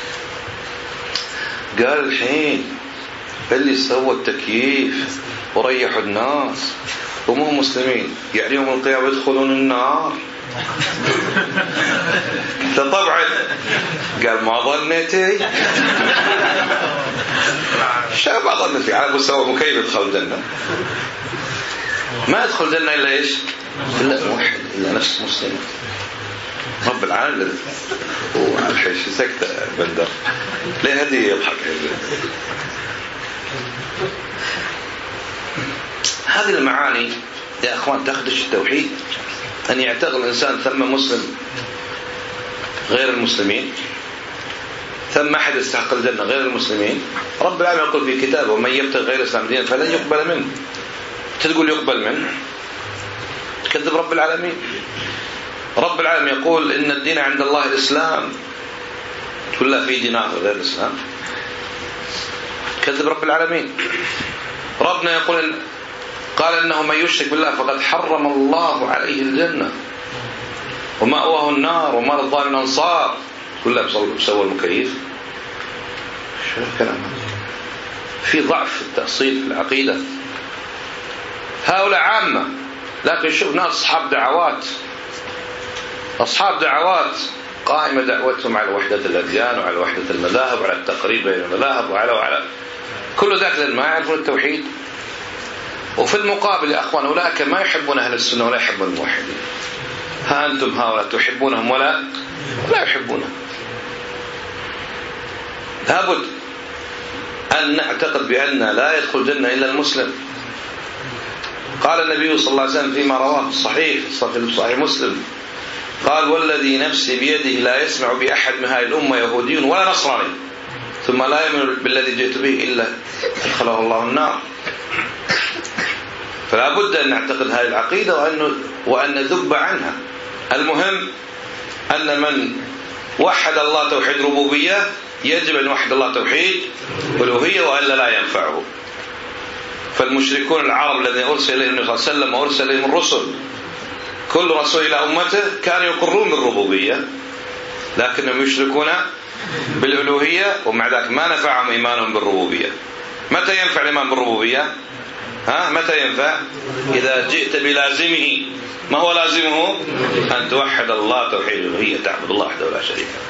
قال الحين اللي سوى التكييف وريحوا الناس ومو مسلمين يعني يوم القيامة يدخلون النار. طبعا قال ما ظنيتي شو ما ظنيتي على مستوى مكيف يدخل الجنة. ما يدخل الجنة إلا إيش إلا موحد إلا نفس مسلم. رب العالمين والحيش سكتة بندر ليه هدي يضحك. هذه المعاني يا أخوان تخدش التوحيد. أن يعتقد الإنسان ثم مسلم غير المسلمين ثم أحد يستحق الجنة غير المسلمين. رب العالمين يقول في كتابه ومن يبتغي غير الإسلام دينا فلن يقبل منه. تقول يقبل منه كذب رب العالمين. رب العالمين يقول إن الدين عند الله الإسلام تقول لا في دين آخر غير الإسلام. كذب رب العالمين. ربنا يقول إن قال إنه من يشرك بالله فقد حرم الله عليه الجنة ومأواه النار وما للظالمين أنصار. كلها بسوى المكيف. شو الكلام في ضعف في التأصيل في العقيدة. هؤلاء عامة لكن شوف ناس أصحاب دعوات أصحاب دعوات قائمة دعوتهم على وحدة الأديان وعلى وحدة المذاهب وعلى التقريب بين المذاهب وعلى وعلى كل ذلك ما يعرفون التوحيد. وفي المقابل يا أخوان أولئك ما يحبون أهل السنة ولا يحبون الموحدين. ها أنتم هؤلاء تحبونهم ولا لا يحبونهم. لابد أن نعتقد بأن لا يدخل الجنة إلا المسلم. قال النبي صلى الله عليه وسلم فيما رواه الصحيح صحيح مسلم قال والذي نفسي بيده لا يسمع بأحد من هذه الأمة يهودي ولا نصراني ثم لا يؤمن بالذي جئت به إلا أدخله الله النار. فلا بد أن نعتقد هذه العقيدة وأن وأن نذب عنها. المهم أن من وحد الله توحيد ربوبية يجب أن يوحد الله توحيد ألوهية وإلا لا ينفعه. فالمشركون العرب الذين أرسل إليهم النبي صلى الله عليه وسلم وأرسل إليهم الرسل كل رسول إلى أمته كانوا يقرون بالربوبية لكنهم يشركون بالألوهية ومع ذلك ما نفعهم إيمانهم بالربوبية. متى ينفع الإيمان بالربوبية؟ ها متى ينفع؟ إذا جئت بلازمه. ما هو لازمه؟ أن توحد الله توحيد الألوهية تعبد الله وحده لا شريك له.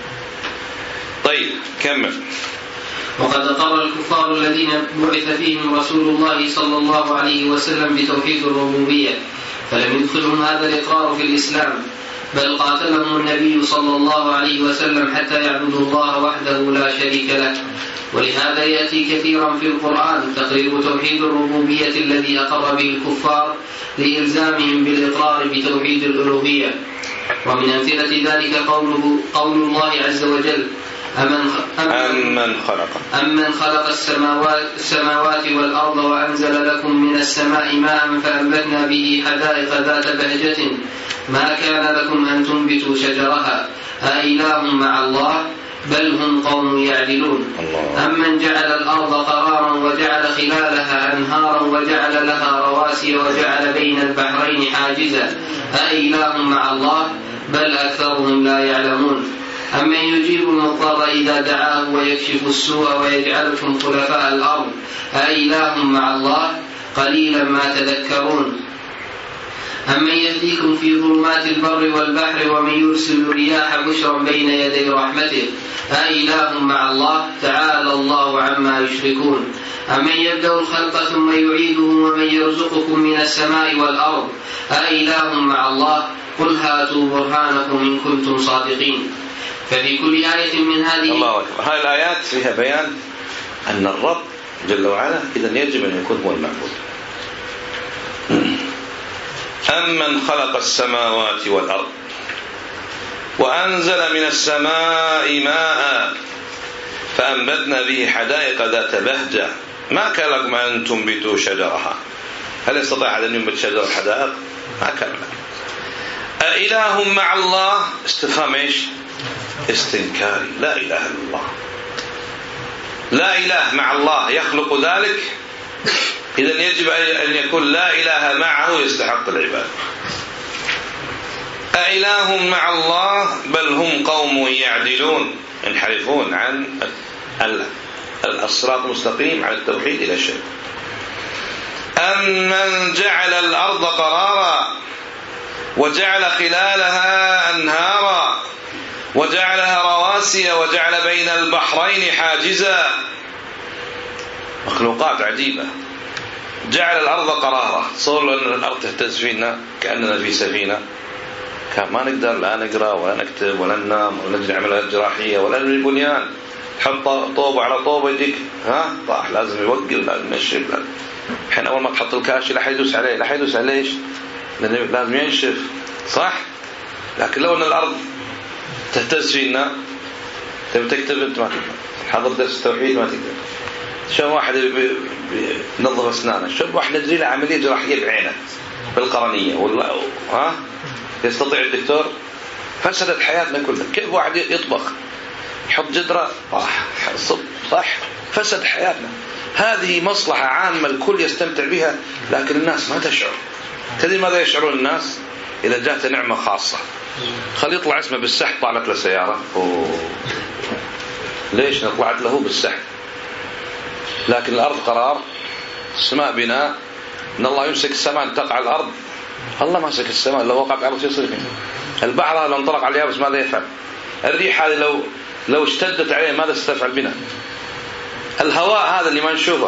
طيب كمل. وقد أقر الكفار الذين بعث فيهم رسول الله صلى الله عليه وسلم بتوحيد الربوبية فلم يدخلهم هذا الإقرار في الإسلام بل قاتلهم النبي صلى الله عليه وسلم حتى يعبدوا الله وحده لا شريك له. ولهذا يأتي كثيرا في القرآن تقرير توحيد الربوبية الذي أقر به الكفار لإلزامهم بالإقرار بتوحيد الألوهية. ومن أمثلة ذلك قوله قول الله عز وجل أمن أمن خلق أمن خلق السماوات, السماوات والأرض وأنزل لكم من السماء ماء فأنبتنا به حدائق ذات بهجة ما كان لكم أن تنبتوا شجرها أإله مع الله بل هم قوم يعدلون. أمن جعل الأرض قرارا وجعل خلالها أنهارا وجعل لها رواسي وجعل بين البحرين حاجزا أإله مع الله بل أكثرهم لا يعلمون. أمن يجيب المضطر إذا دعاه ويكشف السوء ويجعلكم خلفاء الأرض أإله مع الله قليلا ما تذكرون. أمن يهديكم في ظلمات البر والبحر ومن يرسل الرياح بشرا بين يدي رحمته أإله مع الله تعالى الله عما يشركون. أمن يبدأ الخلق ثم يعيده ومن يرزقكم من السماء والأرض أإله مع الله قل هاتوا برهانكم إن كنتم صادقين. ففي كل آية من هذه الله أكبر. هذه الآيات فيها بيان أن الرب جل وعلا إذن يجب أن يكون هو المعبود. أمن خلق السماوات والأرض وأنزل من السماء ماء فأنبتنا به حدائق ذات بهجة ما كان لكم أن تنبتوا شجرها. هل يستطيع أحد أن ينبت شجر الحدائق؟ ما كان لكم. أإله مع الله استفهام إيش؟ استنكاري. لا إله إلا الله. لا إله مع الله يخلق ذلك إذن يجب أن يكون لا إله معه يستحق العبادة. أإله مع الله بل هم قوم يعدلون، ينحرفون عن الصراط المستقيم على التوحيد إلى الشرك. أمن جعل الأرض قرارا وجعل خلالها أنهارا وجعلها رواسي وجعل بين البحرين حاجزا. مخلوقات عجيبة. جعل الأرض قرارا، صور أن الأرض تهتز فينا كأننا في سفينة، كان ما نقدر لا نقرأ ولا نكتب ولا ننام ولا نجري عمليات جراحية ولا نبني البنيان، تحط طوبة على طوبة يجيك ها طاح، لازم يوقل لازم ينشف. الحين أول ما تحط الكاشي لا حيدوس عليه لا حيدوس عليه ليش؟ لأنه لازم ينشف صح. لكن لو أن الأرض تهتز فينا تبي تكتب أنت ما تقدر، حضر درس التوحيد ما تقدر. شوف واحد ينظف أسنانه، شوف واحد نجري له عملية جراحية بعينه بالقرنية ولا ها يستطيع الدكتور. فسدت حياتنا كلها. كيف واحد يطبخ يحط جدرة صح صح فسد حياتنا. هذه مصلحة عامة الكل يستمتع بها لكن الناس ما تشعر. تدري ماذا يشعرون الناس؟ إذا جاءت نعمة خاصة خلي يطلع اسمه بالسحب طالت له سيارة، أوه. ليش طلعت له بالسحب؟ لكن الأرض قرار، السماء بناء، إن الله يمسك السماء أن تقع على الأرض، الله ماسك السماء لو وقعت على الأرض يصير فيه. البحر لو انطلق على اليابس ماذا يفعل؟ الريح هذه لو لو اشتدت عليه ماذا ستفعل بنا؟ الهواء هذا اللي ما نشوفه،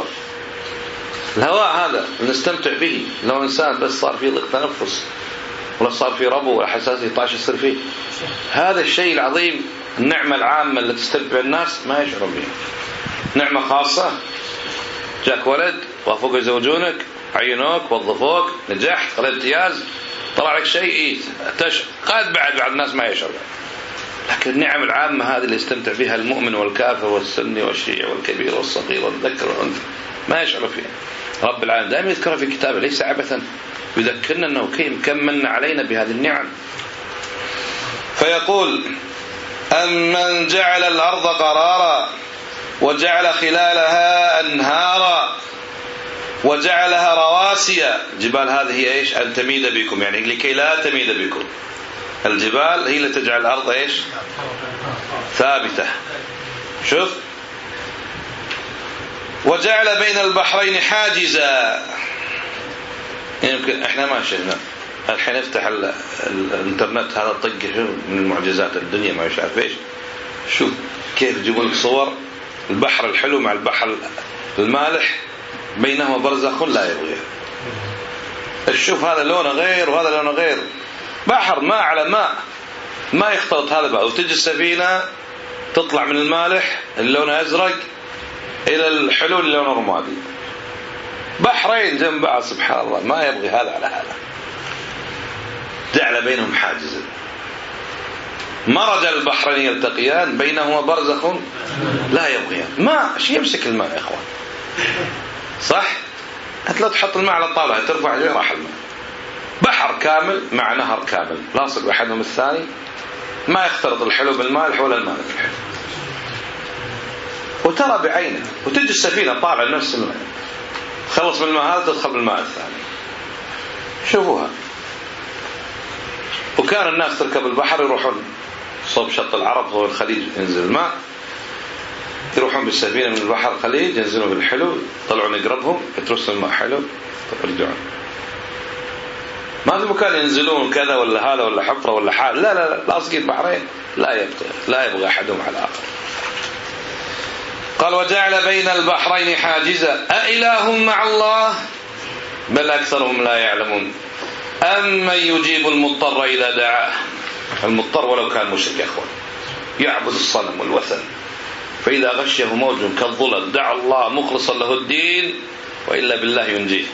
الهواء هذا اللي نستمتع به، لو إنسان بس صار فيه ضيق تنفس ولا صار فيه ربو ولا حساسية طاش يصير فيه. هذا الشيء العظيم، النعمة العامة اللي تستمتع الناس ما يشعرون بها. نعمة خاصة، جاك ولد وافوق يزوجونك عينوك وظفوك نجحت خليت امتياز طلع لك شيء إيه تشعر. قد بعد بعد الناس ما يشعر. لكن النعم العامة هذه اللي يستمتع بها المؤمن والكافر والسني والشيعي والكبير والصغير والذكر والأنثى ما يشعر فيها. رب العالمين دائما يذكرها في كتابه ليس عبثا، يذكرنا أنه كم من علينا بهذه النعم. فيقول أمن جعل الأرض قرارا وجعل خلالها أنهارا وجعلها رواسي. جبال هذه إيش؟ أن تميد بكم، يعني لكي لا تميد بكم. الجبال هي اللي تجعل الأرض إيش؟ ثابتة. شوف، وجعل بين البحرين حاجزا. يمكن احنا ما شفنا الحين افتح الانترنت هذا طق من المعجزات الدنيا ما مش عارف ايش. شوف كيف يجيبوا لك صور البحر الحلو مع البحر المالح بينهما برزخ لا يبغيه. شوف هذا لونه غير وهذا لونه غير، بحر ماء على ماء ما يختلط هذا بقى. وتجي السفينة تطلع من المالح اللي لونه أزرق إلى الحلو اللي لونه رمادي، بحرين جنب بعض سبحان الله ما يبغي هذا على هذا. جعل بينهم حاجزا مرج البحرين يلتقيان بينهما برزخ لا يبغيان. ماء شيء يمسك الماء يا إخوان صح؟ أنت لو تحط الماء على الطاولة ترفع جوي راح الماء. بحر كامل مع نهر كامل لاصق أحدهم الثاني، ما يختلط الحلو بالمالح ولا المالح بالحلو. وترى بعينك وتجي السفينة طالعة نفس الماء، خلص من الماء هذا تدخل بالماء الثاني. شوفوها. وكان الناس تركب البحر يروحون صوب شط العرب صوب الخليج ينزل الماء، يروحون بالسفينة من البحر الخليج ينزلون بالحلو طلعون يقربهم يترسل الماء حلو يرجعون. ما في مكان ينزلون كذا ولا هذا ولا حفرة ولا حال، لا لا لا لاصقين البحرين لا يبقى لا يبغى أحدهم على الآخر. قال وجعل بين البحرين حاجزا أإله مع الله بل أكثرهم لا يعلمون أمن يجيب المضطر إذا دعاه. المضطر ولو كان مشرك يا أخوان يعبد الصنم والوثن، فإذا غشيه موج كالظلل دعا الله مخلصا له الدين وإلا بالله ينجيه.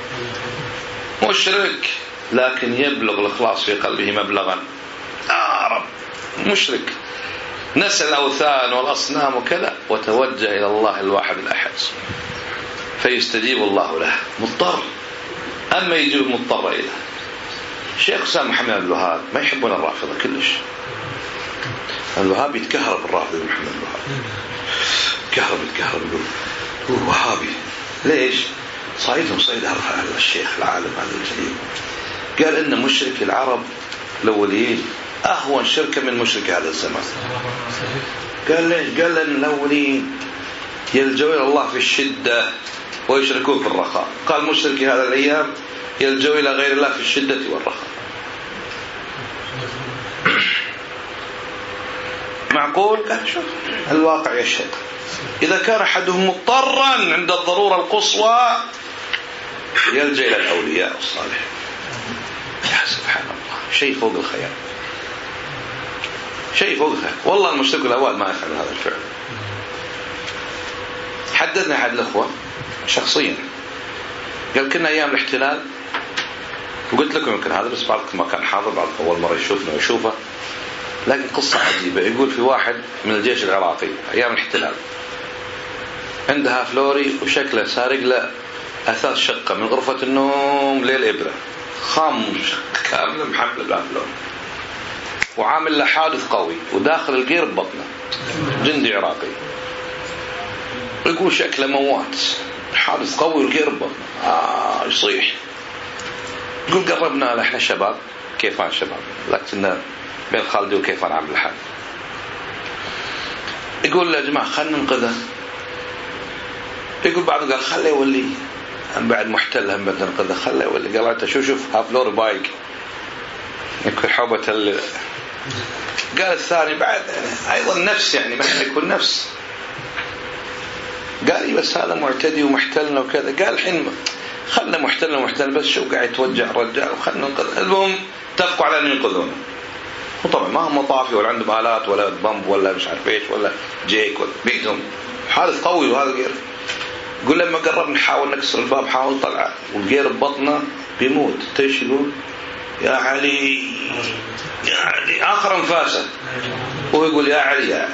مشرك لكن يبلغ الإخلاص في قلبه مبلغا آه رب مشرك نسى الأوثان والأصنام وكذا وتوجه إلى الله الواحد الأحد فيستجيب الله له. مضطر. أما يجيب مضطر إليه. الشيخ سام محمد الوهاب ما يحبون الرافضة كلش. الوهاب يتكهرب الرافضة محمد الوهاب كهرب يتكهرب يقول هو وهابي. ليش؟ صيدهم صيد هذا الشيخ العالم هذا الجليل، قال إن مشرك العرب الأولين أهون شركة من مشرك هذا الزمان. قال ليش؟ قال لأن الأولين يلجؤون إلى الله في الشدة ويشركون في الرخاء، قال مشرك هذا الأيام يلجؤ إلى غير الله في الشدة والرخاء. معقول؟ قال شوف الواقع يشهد، إذا كان أحدهم مضطرا عند الضرورة القصوى يلجأ إلى الأولياء الصالحين. يا سبحان الله، شيء فوق الخيال، شيء فوق الخيال. والله المشرك الأول ما يفعل هذا الفعل. حدثنا أحد الأخوة شخصيا، قال كنا أيام الاحتلال، وقلت لكم يمكن هذا بس بعضكم ما كان حاضر، بعض أول مرة يشوفنا ويشوفه، لكن قصة عجيبة. يقول في واحد من الجيش العراقي أيام الاحتلال عندها فلوري وشكله سارق له أثاث شقة من غرفة النوم للإبرة، خام كامل محمل بالفلوري، وعامل له حادث قوي وداخل القير ببطنه، جندي عراقي. يقول شكله موات، حادث قوي والقير ببطنه، آه يصيح. يقول قربنا له، احنا شباب كيفان شباب، لكن بين خالدي وكيفان عامل الحال. يقول يا جماعة خلنا ننقذه. يقول بعضهم قال خليه يولي، هم بعد محتل هم بدنا ننقذه، خليه يولي. قال انت شو شوف هافلور بايك يكون حوبة ال... قال الثاني بعد يعني ايضا نفس، يعني ما يكون نفس. قال بس هذا معتدي ومحتلنا وكذا. قال الحين خلنا محتلنا ومحتلنا، بس شو قاعد يتوجع الرجال وخلنا ننقذ. المهم اتفقوا على ان ينقذونه، وطبعا ما هم مطافي ولا عندهم آلات ولا بمب ولا مش عارف ايش ولا جيك ولا بيدهم، حادث قوي وهذا غير. يقول لما قرب نحاول نكسر الباب، حاول طلع والغير ببطنه بيموت. ايش يقول؟ يا علي يا علي، آخر انفاسه وهو يقول يا علي يا علي.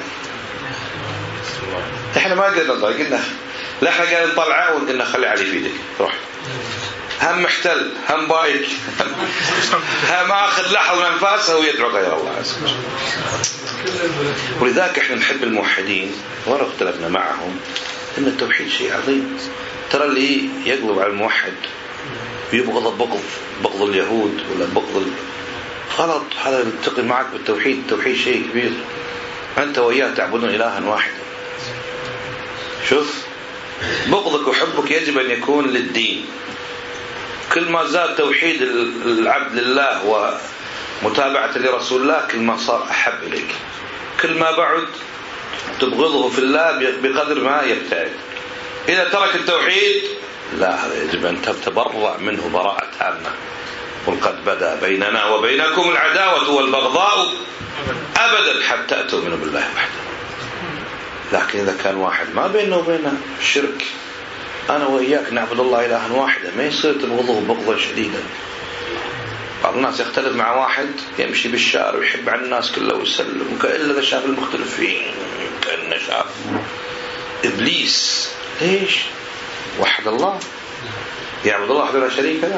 احنا ما قلنا نطلع، قلنا لا، احنا قاعدين نطلعه وقلنا خلي علي في يدك روح. هم محتل هم بايك هم آخر لحظة من أنفاسه ويدعو غير الله عز وجل. ولذلك احنا نحب الموحدين ولو اختلفنا معهم، ان التوحيد شيء عظيم. ترى اللي يقلب على الموحد ويبغض بغض بغض اليهود ولا بغض غلط، هذا يلتقي معك بالتوحيد. التوحيد شيء كبير، أنت وإياه تعبدون إلها واحدا. شوف بغضك وحبك يجب أن يكون للدين. كل ما زاد توحيد العبد لله ومتابعة لرسول الله كل ما صار أحب إليك. كل ما بعد تبغضه في الله بقدر ما يبتعد. إذا ترك التوحيد لا، هذا يجب أن تتبرأ منه براءة تامة. قل قد بدا بيننا وبينكم العداوة والبغضاء أبدا حتى تؤمنوا بالله وحده. لكن إذا كان واحد ما بيننا وبينه شرك، أنا وإياك نعبد الله إلها واحدا، ما يصير تبغضه بغضا شديدا. بعض الناس يختلف مع واحد يمشي بالشارع ويحب عن الناس كله ويسلم، وكأن إذا شاف المختلفين كأنه شاف إبليس. ليش؟ وحد الله، يعبد الله وحده لا شريك له.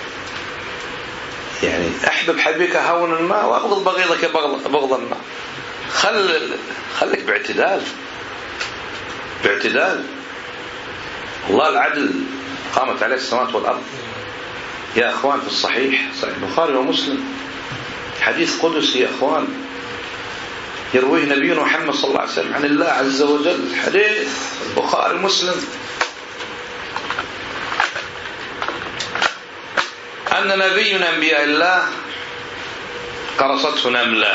يعني أحبب حبيبك هونا ما وأبغض بغيضك بغضا ما. خل خليك باعتدال، باعتدال. الله العدل قامت عليه السماوات والأرض. يا أخوان في الصحيح صحيح البخاري ومسلم حديث قدسي يا أخوان، يرويه نبينا محمد صلى الله عليه وسلم عن الله عز وجل. حديث البخاري ومسلم أن نبي من أنبياء الله قرصته نملة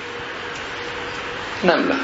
نملة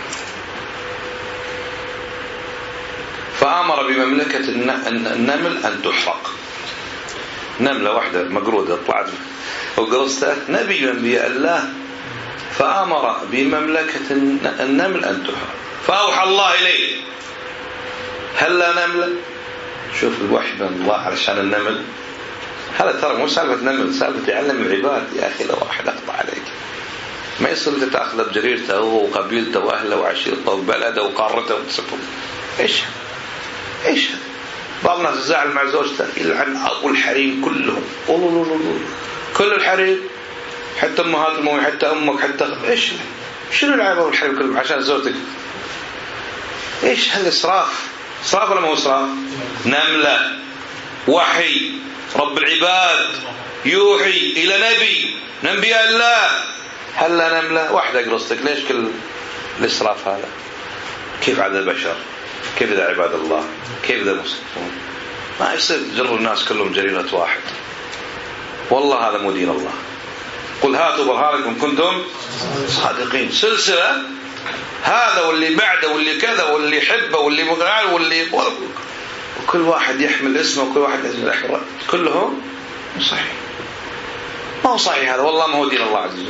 فأمر بمملكة النمل أن تحرق. نملة واحدة مقرودة طلعت وقرصتها، نبي من أنبياء الله فأمر بمملكة النمل أن تحرق. فأوحى الله إليه هلا نملة. شوف الوحي من الله علشان النمل. هذا ترى مو سالفة نمل، سالفة يعلم العباد. يا أخي لو واحد أخطأ عليك ما يصير أنت تأخذ بجريرته وقبيلته وأهله وعشيرته وبلده وقارته وتسفه. إيش إيش بعض الناس زعل مع زوجته يلعن أبو الحريم كلهم، أوه كل الحريم حتى أمهات المؤمنين حتى أمك حتى إيش شنو العيب أبو الحريم كلهم عشان زوجتك؟ إيش هالإسراف؟ إسراف ولا مو إسراف؟ نملة وحي رب العباد يوحي إلى نبي من أنبياء الله، هلا نملة واحدة قرصتك، ليش كل الإسراف هذا؟ كيف عدد البشر؟ كيف ذا عباد الله؟ كيف ذا المسلمون؟ ما يصير تجروا الناس كلهم جريرة واحد، والله هذا مو دين الله. قل هاتوا برهانكم كنتم صادقين. سلسلة هذا واللي بعده واللي كذا واللي يحبه واللي مقال واللي يقول، وكل واحد يحمل اسمه وكل واحد يحمل، كلهم صحيح. ما هو صحيح هذا، والله ما هو دين الله عز وجل.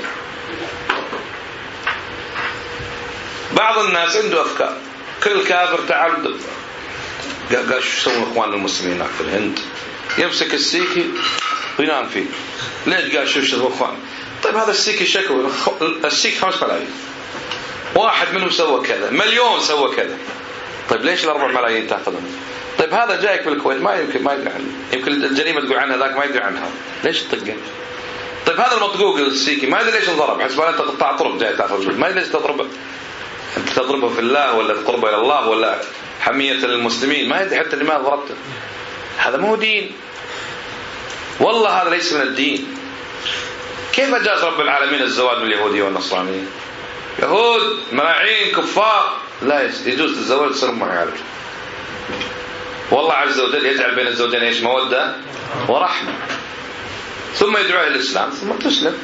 بعض الناس عنده أفكار، كل كافر تعال دب. قال شو يسوون إخوان المسلمين في الهند؟ يمسك السيكي وينام فيه. ليش؟ قال شو يسوون إخوان؟ طيب هذا السيكي شكوى، السيكي خمس ملايين، واحد منهم سوى كذا، مليون سوى كذا. طيب ليش الأربع ملايين تأخذهم؟ طيب هذا جايك بالكويت ما يمكن ما يدري عنه، يمكن الجريمة تقول عنها ذاك ما يدري عنها، ليش تطقه؟ طيب هذا المطقوق السيكي ما يدري ليش انضرب، حسب أنت قطاع طرق جاي تأخذ، ما يدري ليش تضربه، أنت تضربه في الله ولا تقربه إلى الله ولا حمية للمسلمين، ما يدري حتى لماذا ضربته. هذا مو دين، والله هذا ليس من الدين. كيف أجاز رب العالمين الزواج من اليهودية والنصرانية؟ يهود ملاعين كفار، لا يجوز الزواج صار معالج. والله عز وجل يجعل بين الزوجين ايش؟ مودة ورحمة، ثم يدعوه الإسلام ثم تسلم.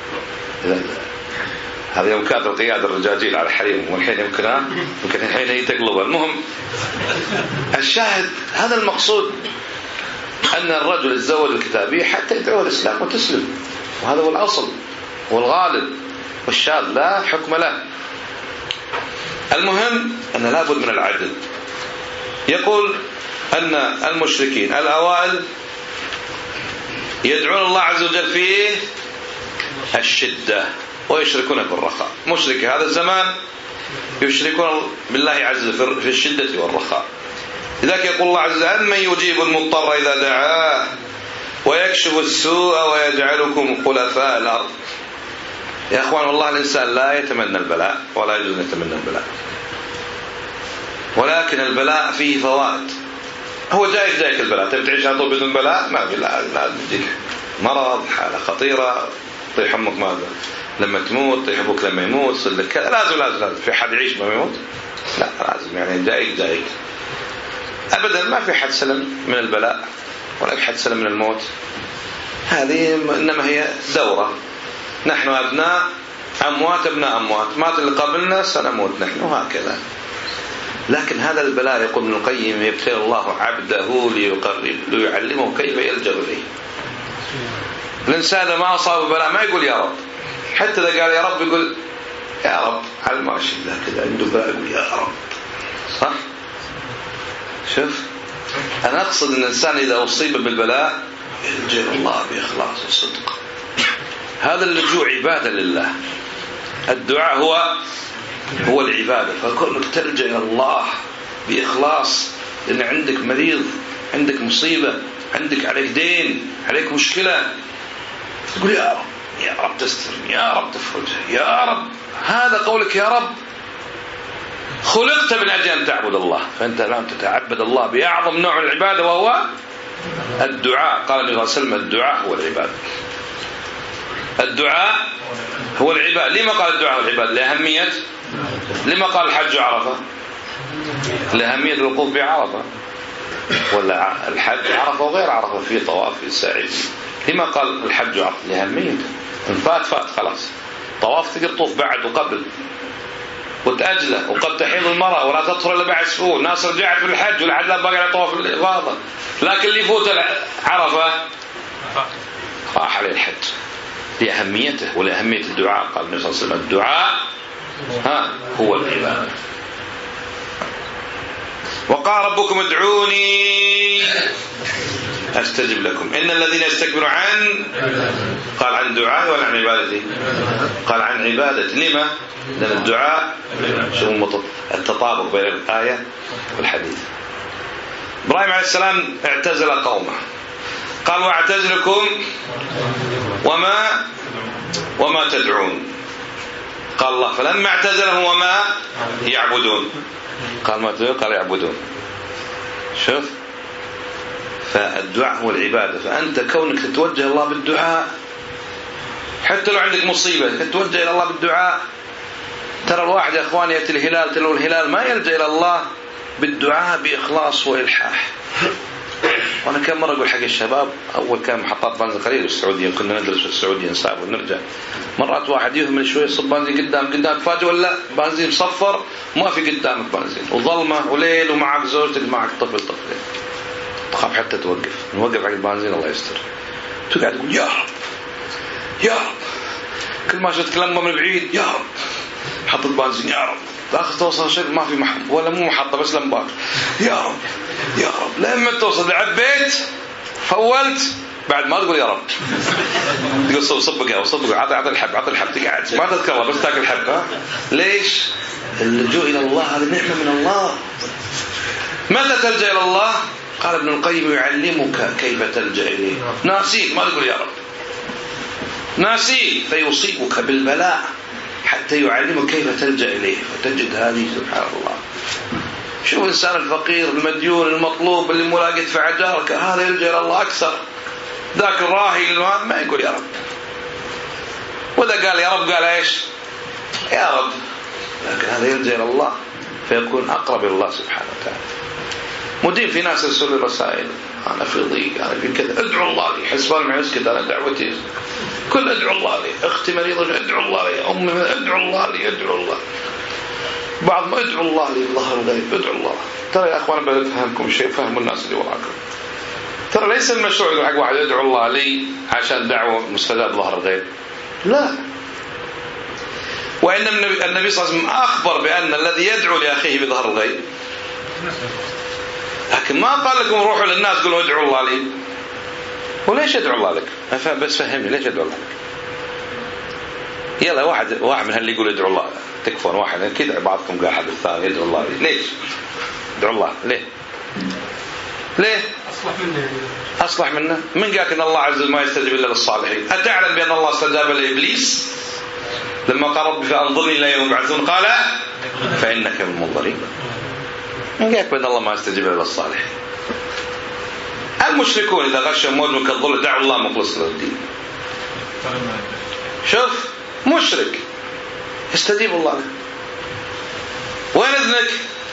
هذا يوم كانت القيادة الرجاجيل على الحريم، والحين يمكن يمكن الحين هي تقلب. المهم الشاهد هذا المقصود، أن الرجل يتزوج الكتابية حتى يدعوه الإسلام وتسلم، وهذا هو الأصل والغالب، والشاذ لا حكم له. المهم أن لابد من العدل. يقول أن المشركين الأوائل يدعون الله عز وجل في الشدة ويشركون في الرخاء. مشرك هذا الزمان يشركون بالله عز وجل في الشدة والرخاء. لذلك يقول الله عز وجل: من يجيب المضطر إذا دعاه ويكشف السوء ويجعلكم خلفاء الأرض. يا أخوان والله الإنسان لا يتمنى البلاء ولا يجوز أن يتمنى البلاء، ولكن البلاء فيه فوائد. هو جايك جايك البلاء، تبي تعيش على طول بدون بلاء؟ ما في، لازم يجيك مرض، حالة خطيرة، طيح أمك ماذا لما تموت، طيح أبوك لما يموت، صدق كذا، لازم لازم لازم في حد يعيش ما يموت؟ لا لازم، يعني جايك جايك أبدا. ما في حد سلم من البلاء ولا في حد سلم من الموت، هذه إنما هي دورة. نحن أبناء أموات ابناء أموات، مات اللي قبلنا سنموت نحن، وهكذا. لكن هذا البلاء يقول ابن القيم يبتلي الله عبده ليقرب ليعلمه كيف يلجأ إليه. الإنسان ما أصاب بلاء ما يقول يا رب، حتى إذا قال يا رب يقول يا رب على الماشي ذا كذا عنده بلاء يقول يا رب، صح؟ شوف، أنا أقصد أن الإنسان إذا أصيب بالبلاء يلجأ الله بإخلاص وصدق. هذا اللجوء عبادة لله. الدعاء هو هو العبادة، فكونك تلجأ إلى الله بإخلاص، لأن عندك مريض، عندك مصيبة، عندك عليك دين، عليك مشكلة، تقول يا رب يا رب تسترني، يا رب تفرجها، يا رب. هذا قولك يا رب. خلقت من أجل أن تعبد الله، فأنت الآن تتعبد الله بأعظم نوع من العبادة وهو الدعاء. قال النبي صلى الله عليه وسلم: الدعاء هو العبادة. الدعاء هو العبادة. لما قال الدعاء هو العبادة؟ لأهمية. لما قال الحج عرفة؟ لأهمية الوقوف بعرفة. ولا الحج عرفة وغير عرفة، في طواف في سعي. لما قال الحج عرفة؟ لأهمية. إن فات فات خلاص، طواف تقدر طوف بعد وقبل وتأجله. وقد تحيض المرأة ولا تطهر إلا بعد أسبوع. ناس رجعت في الحج والحج لا بقى على طواف الإفاضة، لكن اللي يفوت عرفة راح عليه الحج لأهميته ولأهمية الدعاء. قال النبي صلى الله عليه وسلم: الدعاء ها هو العبادة. وقال ربكم ادعوني أستجب لكم إن الذين يستكبرون عن قال عن دعاء ولا عن عبادتي؟ قال عن عبادة. لما؟ لأن الدعاء شو التطابق بين الآية والحديث. إبراهيم عليه السلام اعتزل قومه، قال: واعتزلكم وما وما تدعون. قال الله: فلما اعتزلهم وما يعبدون. قال ما تدعون؟ قال يعبدون. شوف، فالدعاء هو العبادة. فأنت كونك تتوجه الله بالدعاء حتى لو عندك مصيبة تتوجه إلى الله بالدعاء. ترى الواحد يا أخواني يأتي الهلال تلو الهلال ما يلجأ إلى الله بالدعاء بإخلاص وإلحاح. وأنا كم مرة أقول حق الشباب أول كان محطات بنزين قليل بالسعودية كنا ندرس في السعودية نسافر ونرجع مرات واحد يهمل شوية صب بنزين قدام قدام تفاجئ ولا بنزين مصفر ما في قدامك بنزين وظلمة وليل ومعك زوجتك معك طفل طفلين تخاف حتى توقف نوقف حق البنزين الله يستر تقعد تقول يا رب يا رب كل ما شفت لمبة من بعيد يا رب حط بنزين يا رب تاخذ توصل شيء ما في محطة ولا مو محطة بس لمبات يا رب يا رب لما توصل عبيت فولت بعد ما تقول يا رب تقول صب صب قهوة صب قهوة عطي عطي الحب عطي الحب تقعد ما تذكر الله بس تاكل الحب. ها ليش؟ اللجوء إلى الله هذه نعمة من الله. متى تلجأ إلى الله؟ قال ابن القيم يعلمك كيف تلجأ إليه. ناسيت ما تقول يا رب ناسيت فيصيبك بالبلاء حتى يعلمك كيف تلجأ إليه. فتجد هذه سبحان الله. شوف الإنسان الفقير المديون المطلوب اللي ملاقي يدفع جارك هذا يلجأ إلى الله أكثر. ذاك الراهي ما يقول يا رب وإذا قال يا رب قال إيش يا رب لكن هذا يلجأ إلى الله فيكون أقرب إلى الله سبحانه وتعالى. مدين في ناس يرسلوا رسائل أنا في ضيق أنا في كذا ادعو الله لي حسبان ما يسكت أنا دعوتي كل ادعو الله لي أختي مريضة ادعو الله لي أمي ادعو الله لي ادعو الله بعض ما ادعو الله لي الله الغيب ادعو الله. ترى يا أخوان بفهمكم شيء فهموا الناس اللي وراكم. ترى ليس المشروع حق واحد يدعو الله لي عشان دعوة مستجاب ظهر الغيب لا. وإن النبي صلى الله عليه وسلم أخبر بأن الذي يدعو لأخيه بظهر الغيب لكن ما قال لكم روحوا للناس قولوا ادعوا الله لي. وليش ادعو الله لك بس فهمني ليش ادعو الله لك. يلا واحد واحد من هاللي يقول ادعو الله تكفون واحد كذا بعضكم قال حد الثاني يدعو الله لي ليش ادعو الله ليه ليه أصلح منه أصلح منه. من قالك أن الله عز وجل ما يستجيب إلا للصالحين؟ أتعلم بأن الله استجاب لإبليس لما قال رب فأنظرني إلى يوم يبعثون قال فإنك من المنظرين؟ من قالك بأن الله ما يستجيب إلا للصالحين؟ المشركون إذا غشوا موت من كالظل دعوا الله مخلص له الدين. شوف مشرك يستجيب الله له. وين إذنك؟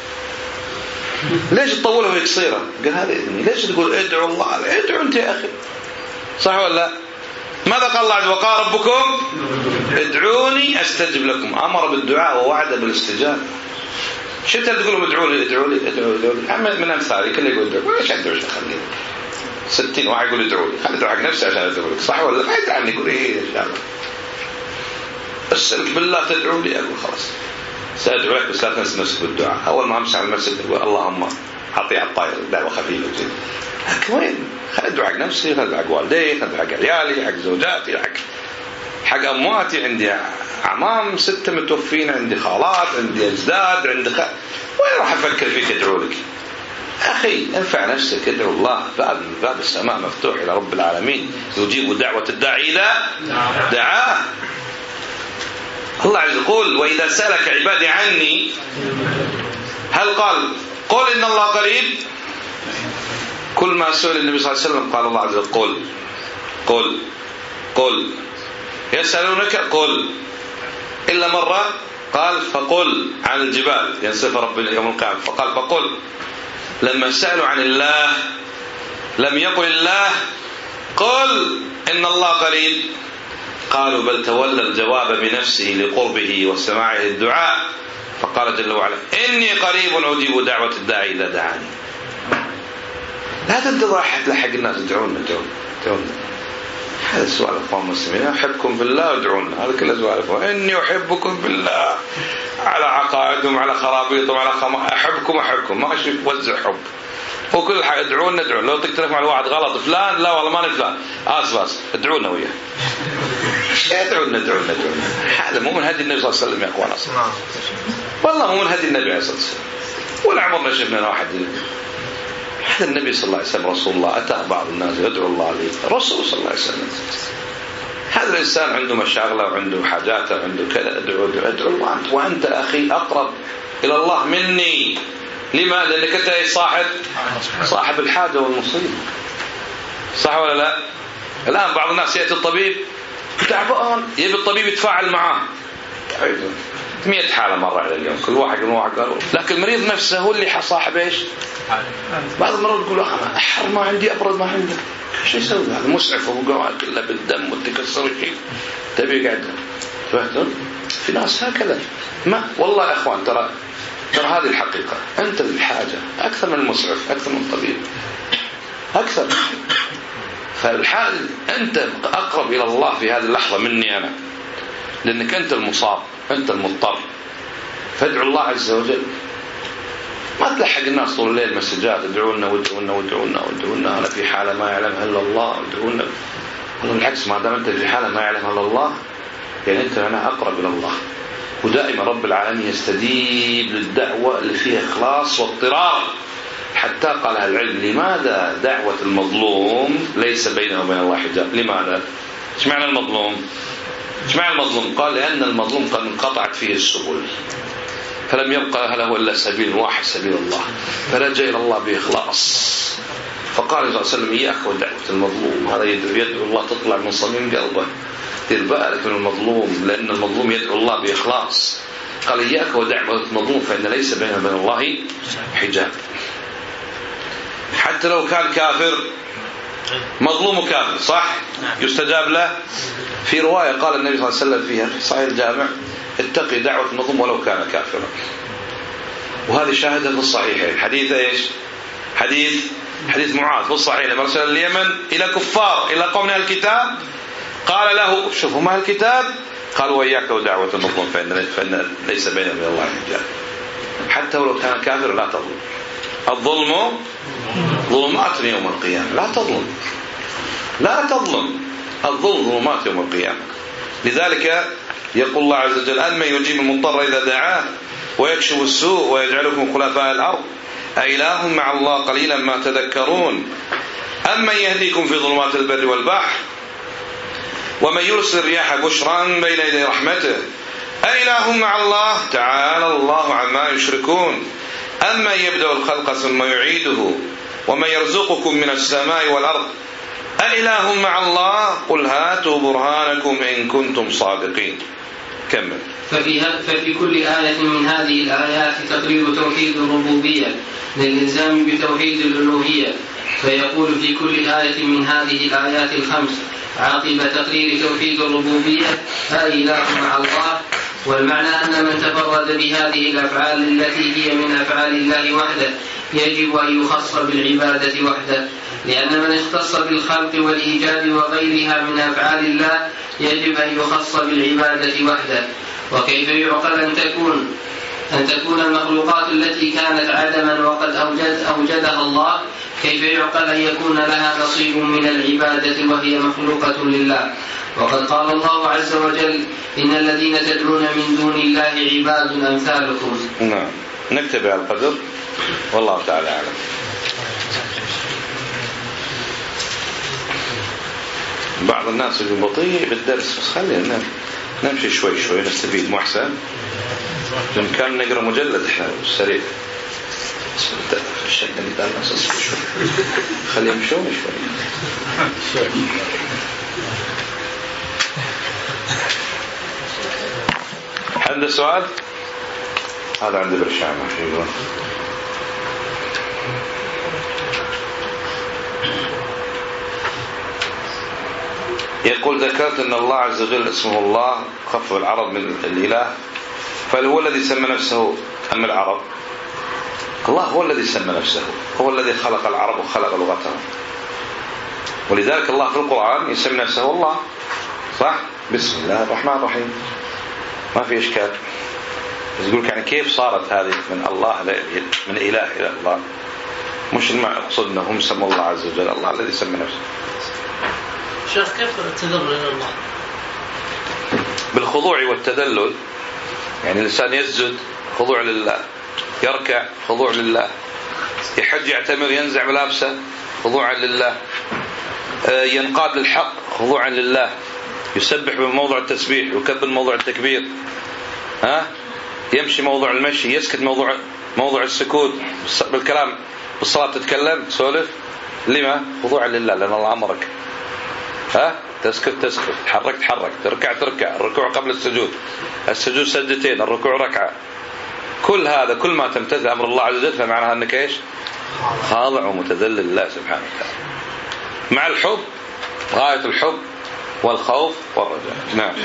ليش تطوله وهي قصيرة؟ قال هذا إذني. ليش تقول ادعوا الله؟ ادعوا أنت يا أخي صح ولا؟ ماذا قال الله عز وجل؟ وقال ربكم ادعوني أستجب لكم. أمر بالدعاء ووعد بالاستجابة. شفت تقولوا ادعوني ادعوني ادعوني من أمثالي كله يقول ادعوني ليش أدعو شيء خليني ستين واحد يقول ادعوني خلي ادعو حق نفسي عشان ادعو لك صح ولا؟ ما يدعني يقول إيه إن شاء الله أسألك بالله تدعو لي أقول خلاص سأدعو لك بس لا تنسى نفسك بالدعاء. أول ما أمسح المسجد أقول اللهم أعطي على الطائر دعوة خفيفة وزين. لكن وين؟ خلي أدعو حق نفسي خلي أدعو حق والدي خلي أدعو حق عيالي حق زوجاتي حق حق أمواتي. عندي عمام ستة متوفين عندي خالات عندي أجداد عندي خ... وين راح أفكر فيك أدعو لك؟ أخي انفع نفسك ادعو الله. باب باب السماء مفتوح إلى رب العالمين يجيب دعوة الداعي إذا دعاه. الله عز وجل يقول وإذا سألك عبادي عني هل قال قل إن الله قريب؟ كل ما سئل النبي صلى الله عليه وسلم قال الله عز وجل قل قل قل يسألونك قل. إلا مرة قال فقل عن الجبال ينسف رب يوم القيامة فقال فقل. لما سألوا عن الله لم يقل الله قل إن الله قريب قالوا بل تولى الجواب بنفسه لقربه وسماعه الدعاء فقال جل وعلا إني قريب أجيب دعوة الداعي إذا دعاني. لا تنتظر أحد لحق الناس ادعونا ادعونا ادعونا. هذا سؤال أخوان المسلمين أحبكم بالله ادعونا. هذا كله سؤال إني أحبكم بالله على عقائدهم على خرابيطهم على خم... أحبكم أحبكم ما أشوف وزع حب وكل حاجة ادعونا ادعونا. لو تقترف مع الواحد غلط فلان لا والله ما نفلان آس بس ادعونا وياه ادعونا ادعونا ادعونا. هذا مو من هدي النبي صلى الله عليه وسلم يا أخوان أصلا والله مو من هدي النبي عليه الصلاة والسلام ولا عمرنا شفنا واحد. هذا النبي صلى الله عليه وسلم رسول الله أتى بعض الناس يدعو الله عليه رسول صلى الله عليه وسلم. هذا الإنسان عنده مشاغله وعنده حاجاته وعنده كذا ادعو ادعو الله أنت وأنت أخي أقرب إلى الله مني. لماذا؟ لأنك أنت صاحب صاحب الحاجة والمصيبة. صح ولا لا؟ الآن بعض الناس يأتي الطبيب تعبان يبي الطبيب يتفاعل معاه مئة حالة مرة على اليوم كل واحد من واحد قالوا، لكن المريض نفسه هو اللي صاحب ايش؟ بعض المرضى يقول أنا أحر ما عندي أبرد ما عندي، شو يسوي هذا مسعف وقاعد كله بالدم وتكسر شيء تبي قاعد فهمتوا؟ في ناس هكذا ما والله يا أخوان ترى ترى هذه الحقيقة، أنت الحاجة أكثر من المسعف أكثر من الطبيب أكثر، فالحال أنت أقرب إلى الله في هذه اللحظة مني أنا، لأنك أنت المصاب أنت المضطر، فادعو الله عز وجل. ما تلحق الناس طول الليل مسجات ادعونا وادعونا وادعونا وادعونا أنا في حالة ما يعلمها إلا الله ادعونا، بالعكس ما دام أنت في حالة ما يعلمها إلا الله يعني أنت أنا أقرب إلى الله. ودائما رب العالمين يستجيب للدعوة اللي فيها إخلاص واضطرار، حتى قال العلم لماذا دعوة المظلوم ليس بينه وبين الله حجاب؟ لماذا؟ ايش معنى المظلوم؟ ايش معنى المظلوم؟ قال لأن المظلوم قد انقطعت فيه السبل فلم يبقى له إلا سبيل واحد سبيل الله، فلجأ إلى الله بإخلاص. فقال صلى الله عليه وسلم إياك ودعوة المظلوم، هذا يدعو, يدعو الله تطلع من صميم قلبه، دير بالك من المظلوم لأن المظلوم يدعو الله بإخلاص. قال إياك ودعوة المظلوم فإن ليس بينه وبين الله حجاب. حتى لو كان كافر مظلوم كافر صح يستجاب له. في رواية قال النبي صلى الله عليه وسلم فيها في صحيح الجامع اتقي دعوة المظلوم ولو كان كافرا، وهذه شاهدة في الصحيحين. حديث ايش؟ حديث حديث معاذ في الصحيح لما أرسل اليمن إلى كفار إلى قوم أهل الكتاب قال له شوفوا ما الكتاب قال وإياك ودعوة المظلوم فإن, فإن ليس بينه وبين الله حجاب. حتى ولو كان كافر لا تظلم، الظلم ظلمات يوم القيامة، لا تظلم لا تظلم الظلم ظلمات يوم القيامة. لذلك يقول الله عز وجل أمن يجيب المضطر إذا دعاه ويكشف السوء ويجعلكم خلفاء الأرض أإله مع الله قليلا ما تذكرون أمن يهديكم في ظلمات البر والبحر ومن يرسل الرياح بشرا بين يدي رحمته أإله مع الله تعالى الله عما يشركون أمن يبدأ الخلق ثم يعيده ومن يرزقكم من السماء والأرض أإله مع الله قل هاتوا برهانكم إن كنتم صادقين. كمل. ففي, ففي كل آية من هذه الآيات تقرير توحيد الربوبية للإلزام بتوحيد الألوهية، فيقول في كل آية من هذه الآيات الخمس عقب تقرير توحيد الربوبية أإله مع الله. والمعنى أن من تفرد بهذه الأفعال التي هي من أفعال الله وحده يجب أن يخص بالعبادة وحده، لأن من اختص بالخلق والإيجاد وغيرها من أفعال الله يجب أن يخص بالعبادة وحده. وكيف يعقل أن تكون أن تكون المخلوقات التي كانت عدما وقد أوجد أوجدها الله كيف يعقل أن يكون لها نصيب من العبادة وهي مخلوقة لله؟ وقد قال الله عز وجل إن الذين تدعون من دون الله عباد أمثالكم. نعم نكتب على القدر والله تعالى أعلم. بعض الناس يقول بطيء بالدرس بس خلينا نمشي شوي شوي نستفيد. محسن بإمكان نقرأ مجلد إحنا سريع في الشكل اللي قال الناس أصبر شوي خليهم يمشون شوي. عنده سؤال؟ هذا عنده برشامة يقول يقول ذكرت أن الله عز وجل اسمه الله خف العرب من الإله، فهل هو الذي سمى نفسه أم العرب؟ الله هو الذي سمى نفسه، هو الذي خلق العرب وخلق لغتهم، ولذلك الله في القرآن يسمى نفسه الله صح؟ بسم الله الرحمن الرحيم ما في إشكال. بس يقولك يعني كيف صارت هذه من الله من إله إلى الله؟ مش المقصود أنهم سموا الله عز وجل الله الذي سمى نفسه. شيخ كيف التذلل إلى الله؟ بالخضوع والتذلل، يعني الإنسان يسجد خضوع لله، يركع خضوع لله، يحج يعتمر ينزع ملابسه خضوعا لله، ينقاد للحق خضوعا لله، يسبح بموضع التسبيح ويكبر موضوع التكبير، ها يمشي موضوع المشي، يسكت موضوع موضوع السكوت، بالكلام بالصلاة تتكلم تسولف لما؟ خضوعا لله، لأن الله أمرك. ها تسكت تسكت، تحرك تحرك، تركع تركع، الركوع قبل السجود، السجود سجدتين، الركوع ركعة. كل هذا كل ما تمتثل أمر الله عز وجل فمعناها أنك إيش؟ خاضع ومتذلل لله سبحانه وتعالى، مع الحب، غاية الحب والخوف والرجاء. نعم.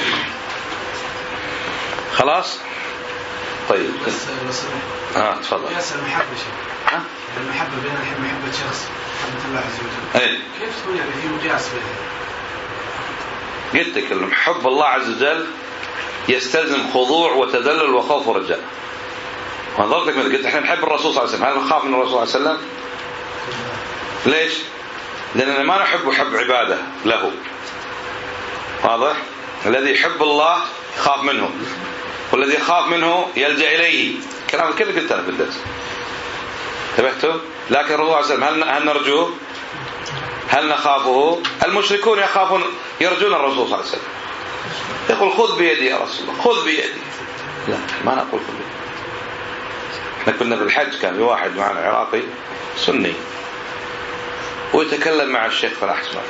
خلاص طيب. بس بس اه تفضل. قياس المحبة شيء. ها؟ المحبة بين الحب محبة شخص محبة الله عز وجل. ايه. كيف تكون يعني في قياس بينها؟ قلت لك حب الله عز وجل يستلزم خضوع وتذلل وخوف ورجاء. ونظرت لك قلت احنا نحب الرسول صلى الله عليه وسلم، هل نخاف من الرسول صلى الله عليه وسلم؟ ليش؟ لأننا ما نحب حب عبادة له. واضح؟ الذي يحب الله يخاف منه، والذي يخاف منه يلجأ إليه. كلام كله قلت أنا في الدرس. انتبهتوا؟ لكن الرسول صلى الله عليه وسلم هل هل نرجوه؟ هل نخافه؟ المشركون يخافون يرجون الرسول صلى الله عليه وسلم. يقول خذ بيدي يا رسول الله، خذ بيدي. لا ما نقول خذ بيدي. احنا كنا في الحج كان في واحد معنا عراقي سني ويتكلم مع الشيخ فلاح اسمه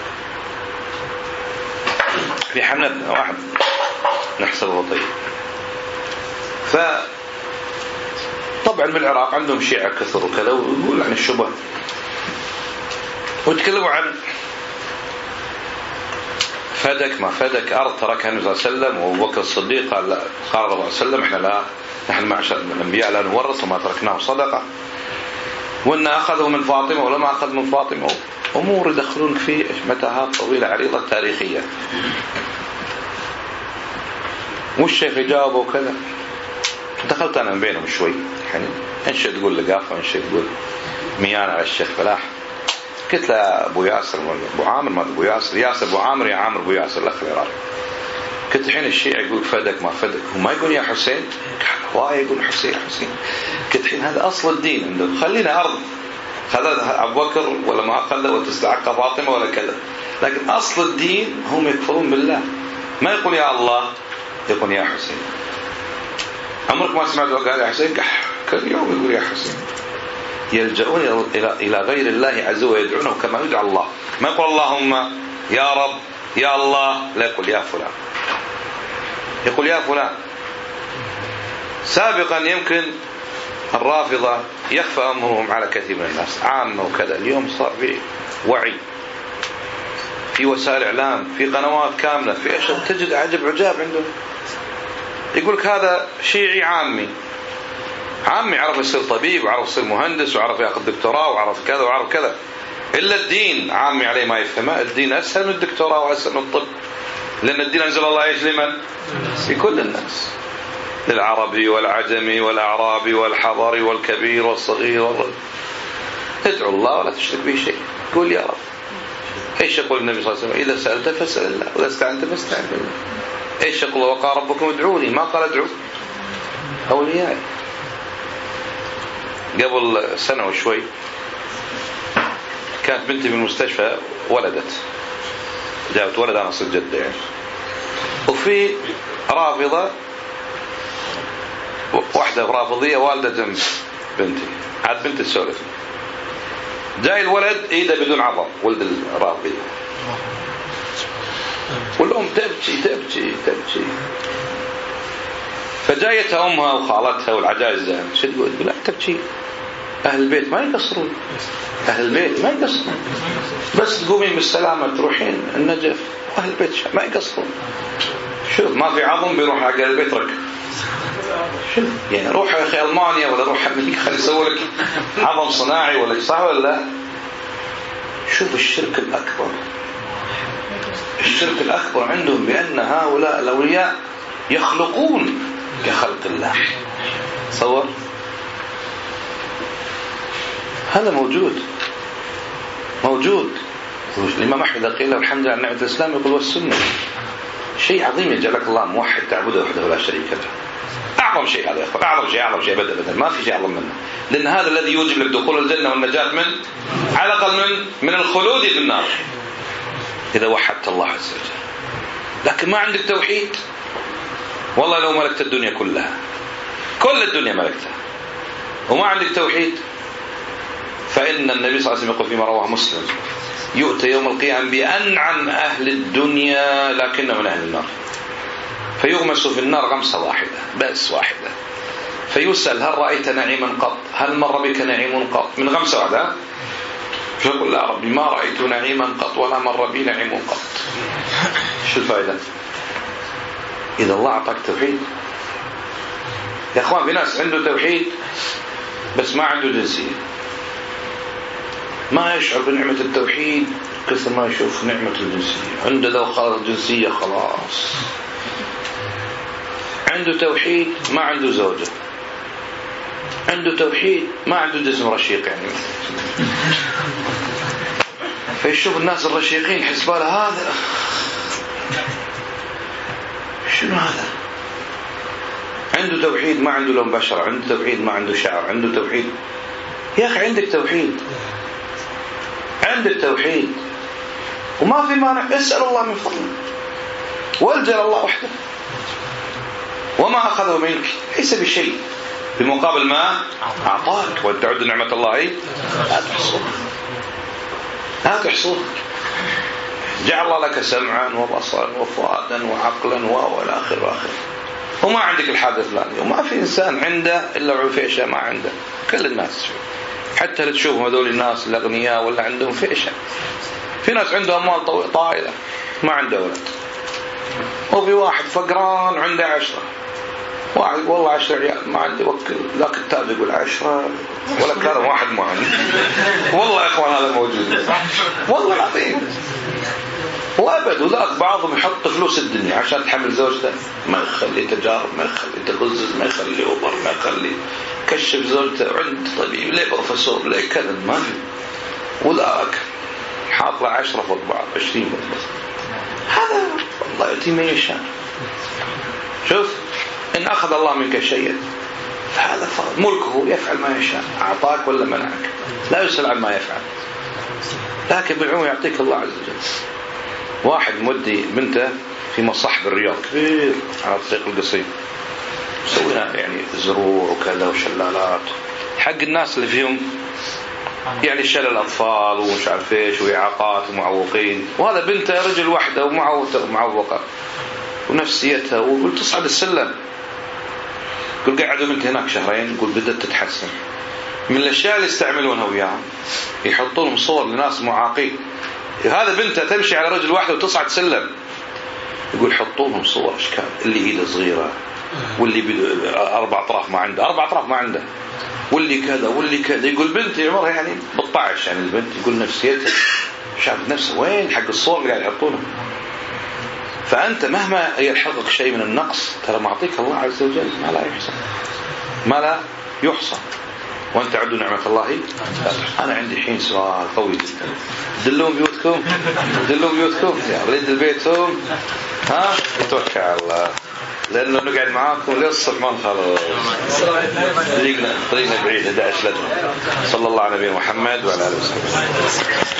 في حملتنا واحد نحسبه طيب. ف طبعا بالعراق عندهم شيعة كثر وكذا، ويقول عن الشبه ويتكلموا عن فدك ما فدك أرض تركها النبي صلى الله عليه وسلم، وأبو بكر الصديق قال لا، قال الله عليه وسلم احنا لا، نحن معشر الأنبياء لا نورث وما تركناه صدقة، وإن أخذوا من فاطمة ولما أخذ من فاطمة. أمور يدخلون في متاهات طويلة عريضة تاريخية. والشيخ يجاوب وكذا. دخلت أنا من بينهم شوي يعني، إنش تقول لقافة وإنش تقول ميان على الشيخ فلاح. قلت له أبو ياسر أبو عامر، ما أبو ياسر، ياسر أبو عامر يا عامر أبو ياسر الأخ العراقي. قلت الحين الشيعي يقول فدك ما فدك، وما يقول يا حسين، واي يقول حسين حسين. قلت الحين هذا أصل الدين عنده، خلينا أرض خذها أبو بكر ولا ما أخذها وتستحق فاطمة ولا كذا، لكن أصل الدين هم يكفرون بالله. ما يقول يا الله، يقول يا حسين. عمرك ما سمعت قال يا حسين؟ كل يوم يقول يا حسين. يلجؤون إلى إلى غير الله عز وجل ويدعونه كما يدعى الله. ما يقول اللهم يا رب يا الله، لا يقول يا فلان، يقول يا فلان. سابقا يمكن الرافضة يخفى أمرهم على كثير من الناس عامة وكذا، اليوم صار في وعي، في وسائل إعلام، في قنوات كاملة، في أشياء تجد عجب عجاب عندهم. يقولك هذا شيعي عامي، عامي عرف يصير طبيب وعرف يصير مهندس وعرف يأخذ دكتوراه وعرف كذا وعرف كذا، إلا الدين عامي عليه ما يفهمه. الدين أسهل من الدكتوراه وأسهل من الطب، لأن الدين أنزل الله إيش لمن؟ لكل الناس، للعربي والعجمي والأعرابي والحضري والكبير والصغير والرجل. ادعو الله ولا تشرك به شيء، قول يا رب. ايش يقول النبي صلى الله عليه وسلم؟ إذا سألت فاسأل الله وإذا استعنت فاستعن بالله. ايش يقول؟ وقال ربكم ادعوني، ما قال ادعوا أوليائي. قبل سنة وشوي كانت بنتي بالمستشفى ولدت، جابت ولد أنا صرت جدة يعني، وفي رافضة واحدة رافضية والدة جنب بنتي، عاد بنتي تسولف، جاي الولد ايده بدون عضل، ولد الرافضية، والأم تبكي تبكي تبكي. فجايتها أمها وخالتها والعجائز شو تقول؟ لا تبكي، أهل البيت ما يقصرون، أهل البيت ما يقصرون، بس تقومين بالسلامة تروحين النجف، أهل البيت ما يقصرون. شوف ما في عظم بيروح حق البيت رك، شوف يعني روح يا أخي ألمانيا ولا روح أمريكا خلي يسوي لك عظم صناعي ولا صح ولا لا؟ شوف الشرك الأكبر، الشرك الأكبر عندهم بأن هؤلاء الأولياء يخلقون كخلق الله. تصور هذا موجود موجود. الإمام أحمد قيل له الحمد لله على نعمة الإسلام، يقول والسنة شيء عظيم، يجعلك الله موحد تعبده وحده لا شريك له. أعظم شيء هذا يا أخوان، أعظم شيء أعظم شيء بدل بدل ما في شيء أعظم منه، لأن هذا الذي يوجب لك دخول الجنة والنجاة من على الأقل من من الخلود في النار إذا وحدت الله عز وجل. لكن ما عندك توحيد، والله لو ملكت الدنيا كلها، كل الدنيا ملكتها، وما عندك توحيد، فإن النبي صلى الله عليه وسلم يقول فيما رواه مسلم: يؤتى يوم القيامة بأنعم أهل الدنيا لكنه من أهل النار، فيغمس في النار غمسة واحدة بس واحدة، فيسأل: هل رأيت نعيما قط؟ هل مر بك نعيم قط؟ من غمسة واحدة. فيقول: لا ربي، ما رأيت نعيما قط ولا مر بي نعيم قط. شو الفائدة؟ إذا الله أعطاك توحيد. يا أخوان، في ناس عنده توحيد بس ما عنده جنسية، ما يشعر بنعمة التوحيد كثر ما يشوف نعمة الجنسية. عنده ذو خلاص جنسية خلاص. عنده توحيد ما عنده زوجة، عنده توحيد ما عنده جسم رشيق يعني. فيشوف الناس الرشيقين حسباله هذا شنو هذا. عنده توحيد ما عنده لون بشرة، عنده توحيد ما عنده شعر، عنده توحيد. يا أخي عندك توحيد، عندك توحيد وما في مانع، اسأل الله من فضله والجأ الله وحده. وما أخذه منك ليس بشيء بمقابل ما أعطاك. وأن تعد نعمة الله لا تحصوها، لا تحصوها. جعل الله لك سمعا وبصرا وفؤادا وعقلا وإلى آخر وآخر، وما عندك الحاجة الفلانية. وما في إنسان عنده إلا عفيشة ما عنده. كل الناس حتى اللي تشوفهم هذول الناس الأغنياء ولا عندهم فيشة. في ناس عنده أموال طائلة ما عنده ولد، وفي واحد فقران عنده عشرة. واحد والله عشرة عيال ما عندي وكل، لا كتاب يقول عشرة ولا كلام واحد ما عندي. والله يا إخوان هذا موجود والله العظيم. وأبد. وذاك بعضهم يحط فلوس الدنيا عشان تحمل زوجته، ما يخلي تجارب، ما يخلي تغزز، ما يخلي أوبر، ما يخلي كشف زوجته عند طبيب، ليه بروفيسور، ليه كذا، ما في. وذاك حاط له عشرة فوق بعض، عشرين فوق بعض. هذا والله يأتي من يشاء. شوف، إن أخذ الله منك شيئا فهذا فرض ملكه، يفعل ما يشاء. أعطاك ولا منعك لا يسأل عن ما يفعل، لكن بالعموم يعطيك الله عز وجل. واحد مودي بنته في مصاحب الرياض كبير على الطريق القصير، سوينا يعني زروع وكذا وشلالات حق الناس اللي فيهم يعني شلل أطفال ومش عارف ايش وإعاقات ومعوقين. وهذا بنته رجل واحدة ومعوقة ونفسيتها، وقلت تصعد السلم. قل قعدوا بنت هناك شهرين، قل بدأت تتحسن. من الأشياء اللي يستعملونها وياهم يحطوا لهم صور لناس معاقين. هذا بنته تمشي على رجل واحد وتصعد سلم، يقول حطوا لهم صور أشكال، اللي إيده صغيرة، واللي أربع أطراف ما عنده، أربع أطراف ما عنده، واللي كذا واللي كذا. يقول بنتي عمرها يعني بطعش يعني البنت، يقول نفسيتها شافت نفسه وين حق الصور اللي قاعد يحطونها. فأنت مهما يلحقك شيء من النقص ترى معطيك الله عز وجل ما لا يحصى، ما لا يحصى. وأنت عدوا نعمة الله. أنا عندي حين سؤال قوي جدا، دلون بيوتكم، دلون بيوتكم يا ولد البيتهم، ها توكل على الله، لأنه نقعد معاكم للصبح ما نخلص. طريقنا طريقنا بعيد، إحدى عشرة. صلى الله على نبينا محمد وعلى آله وصحبه.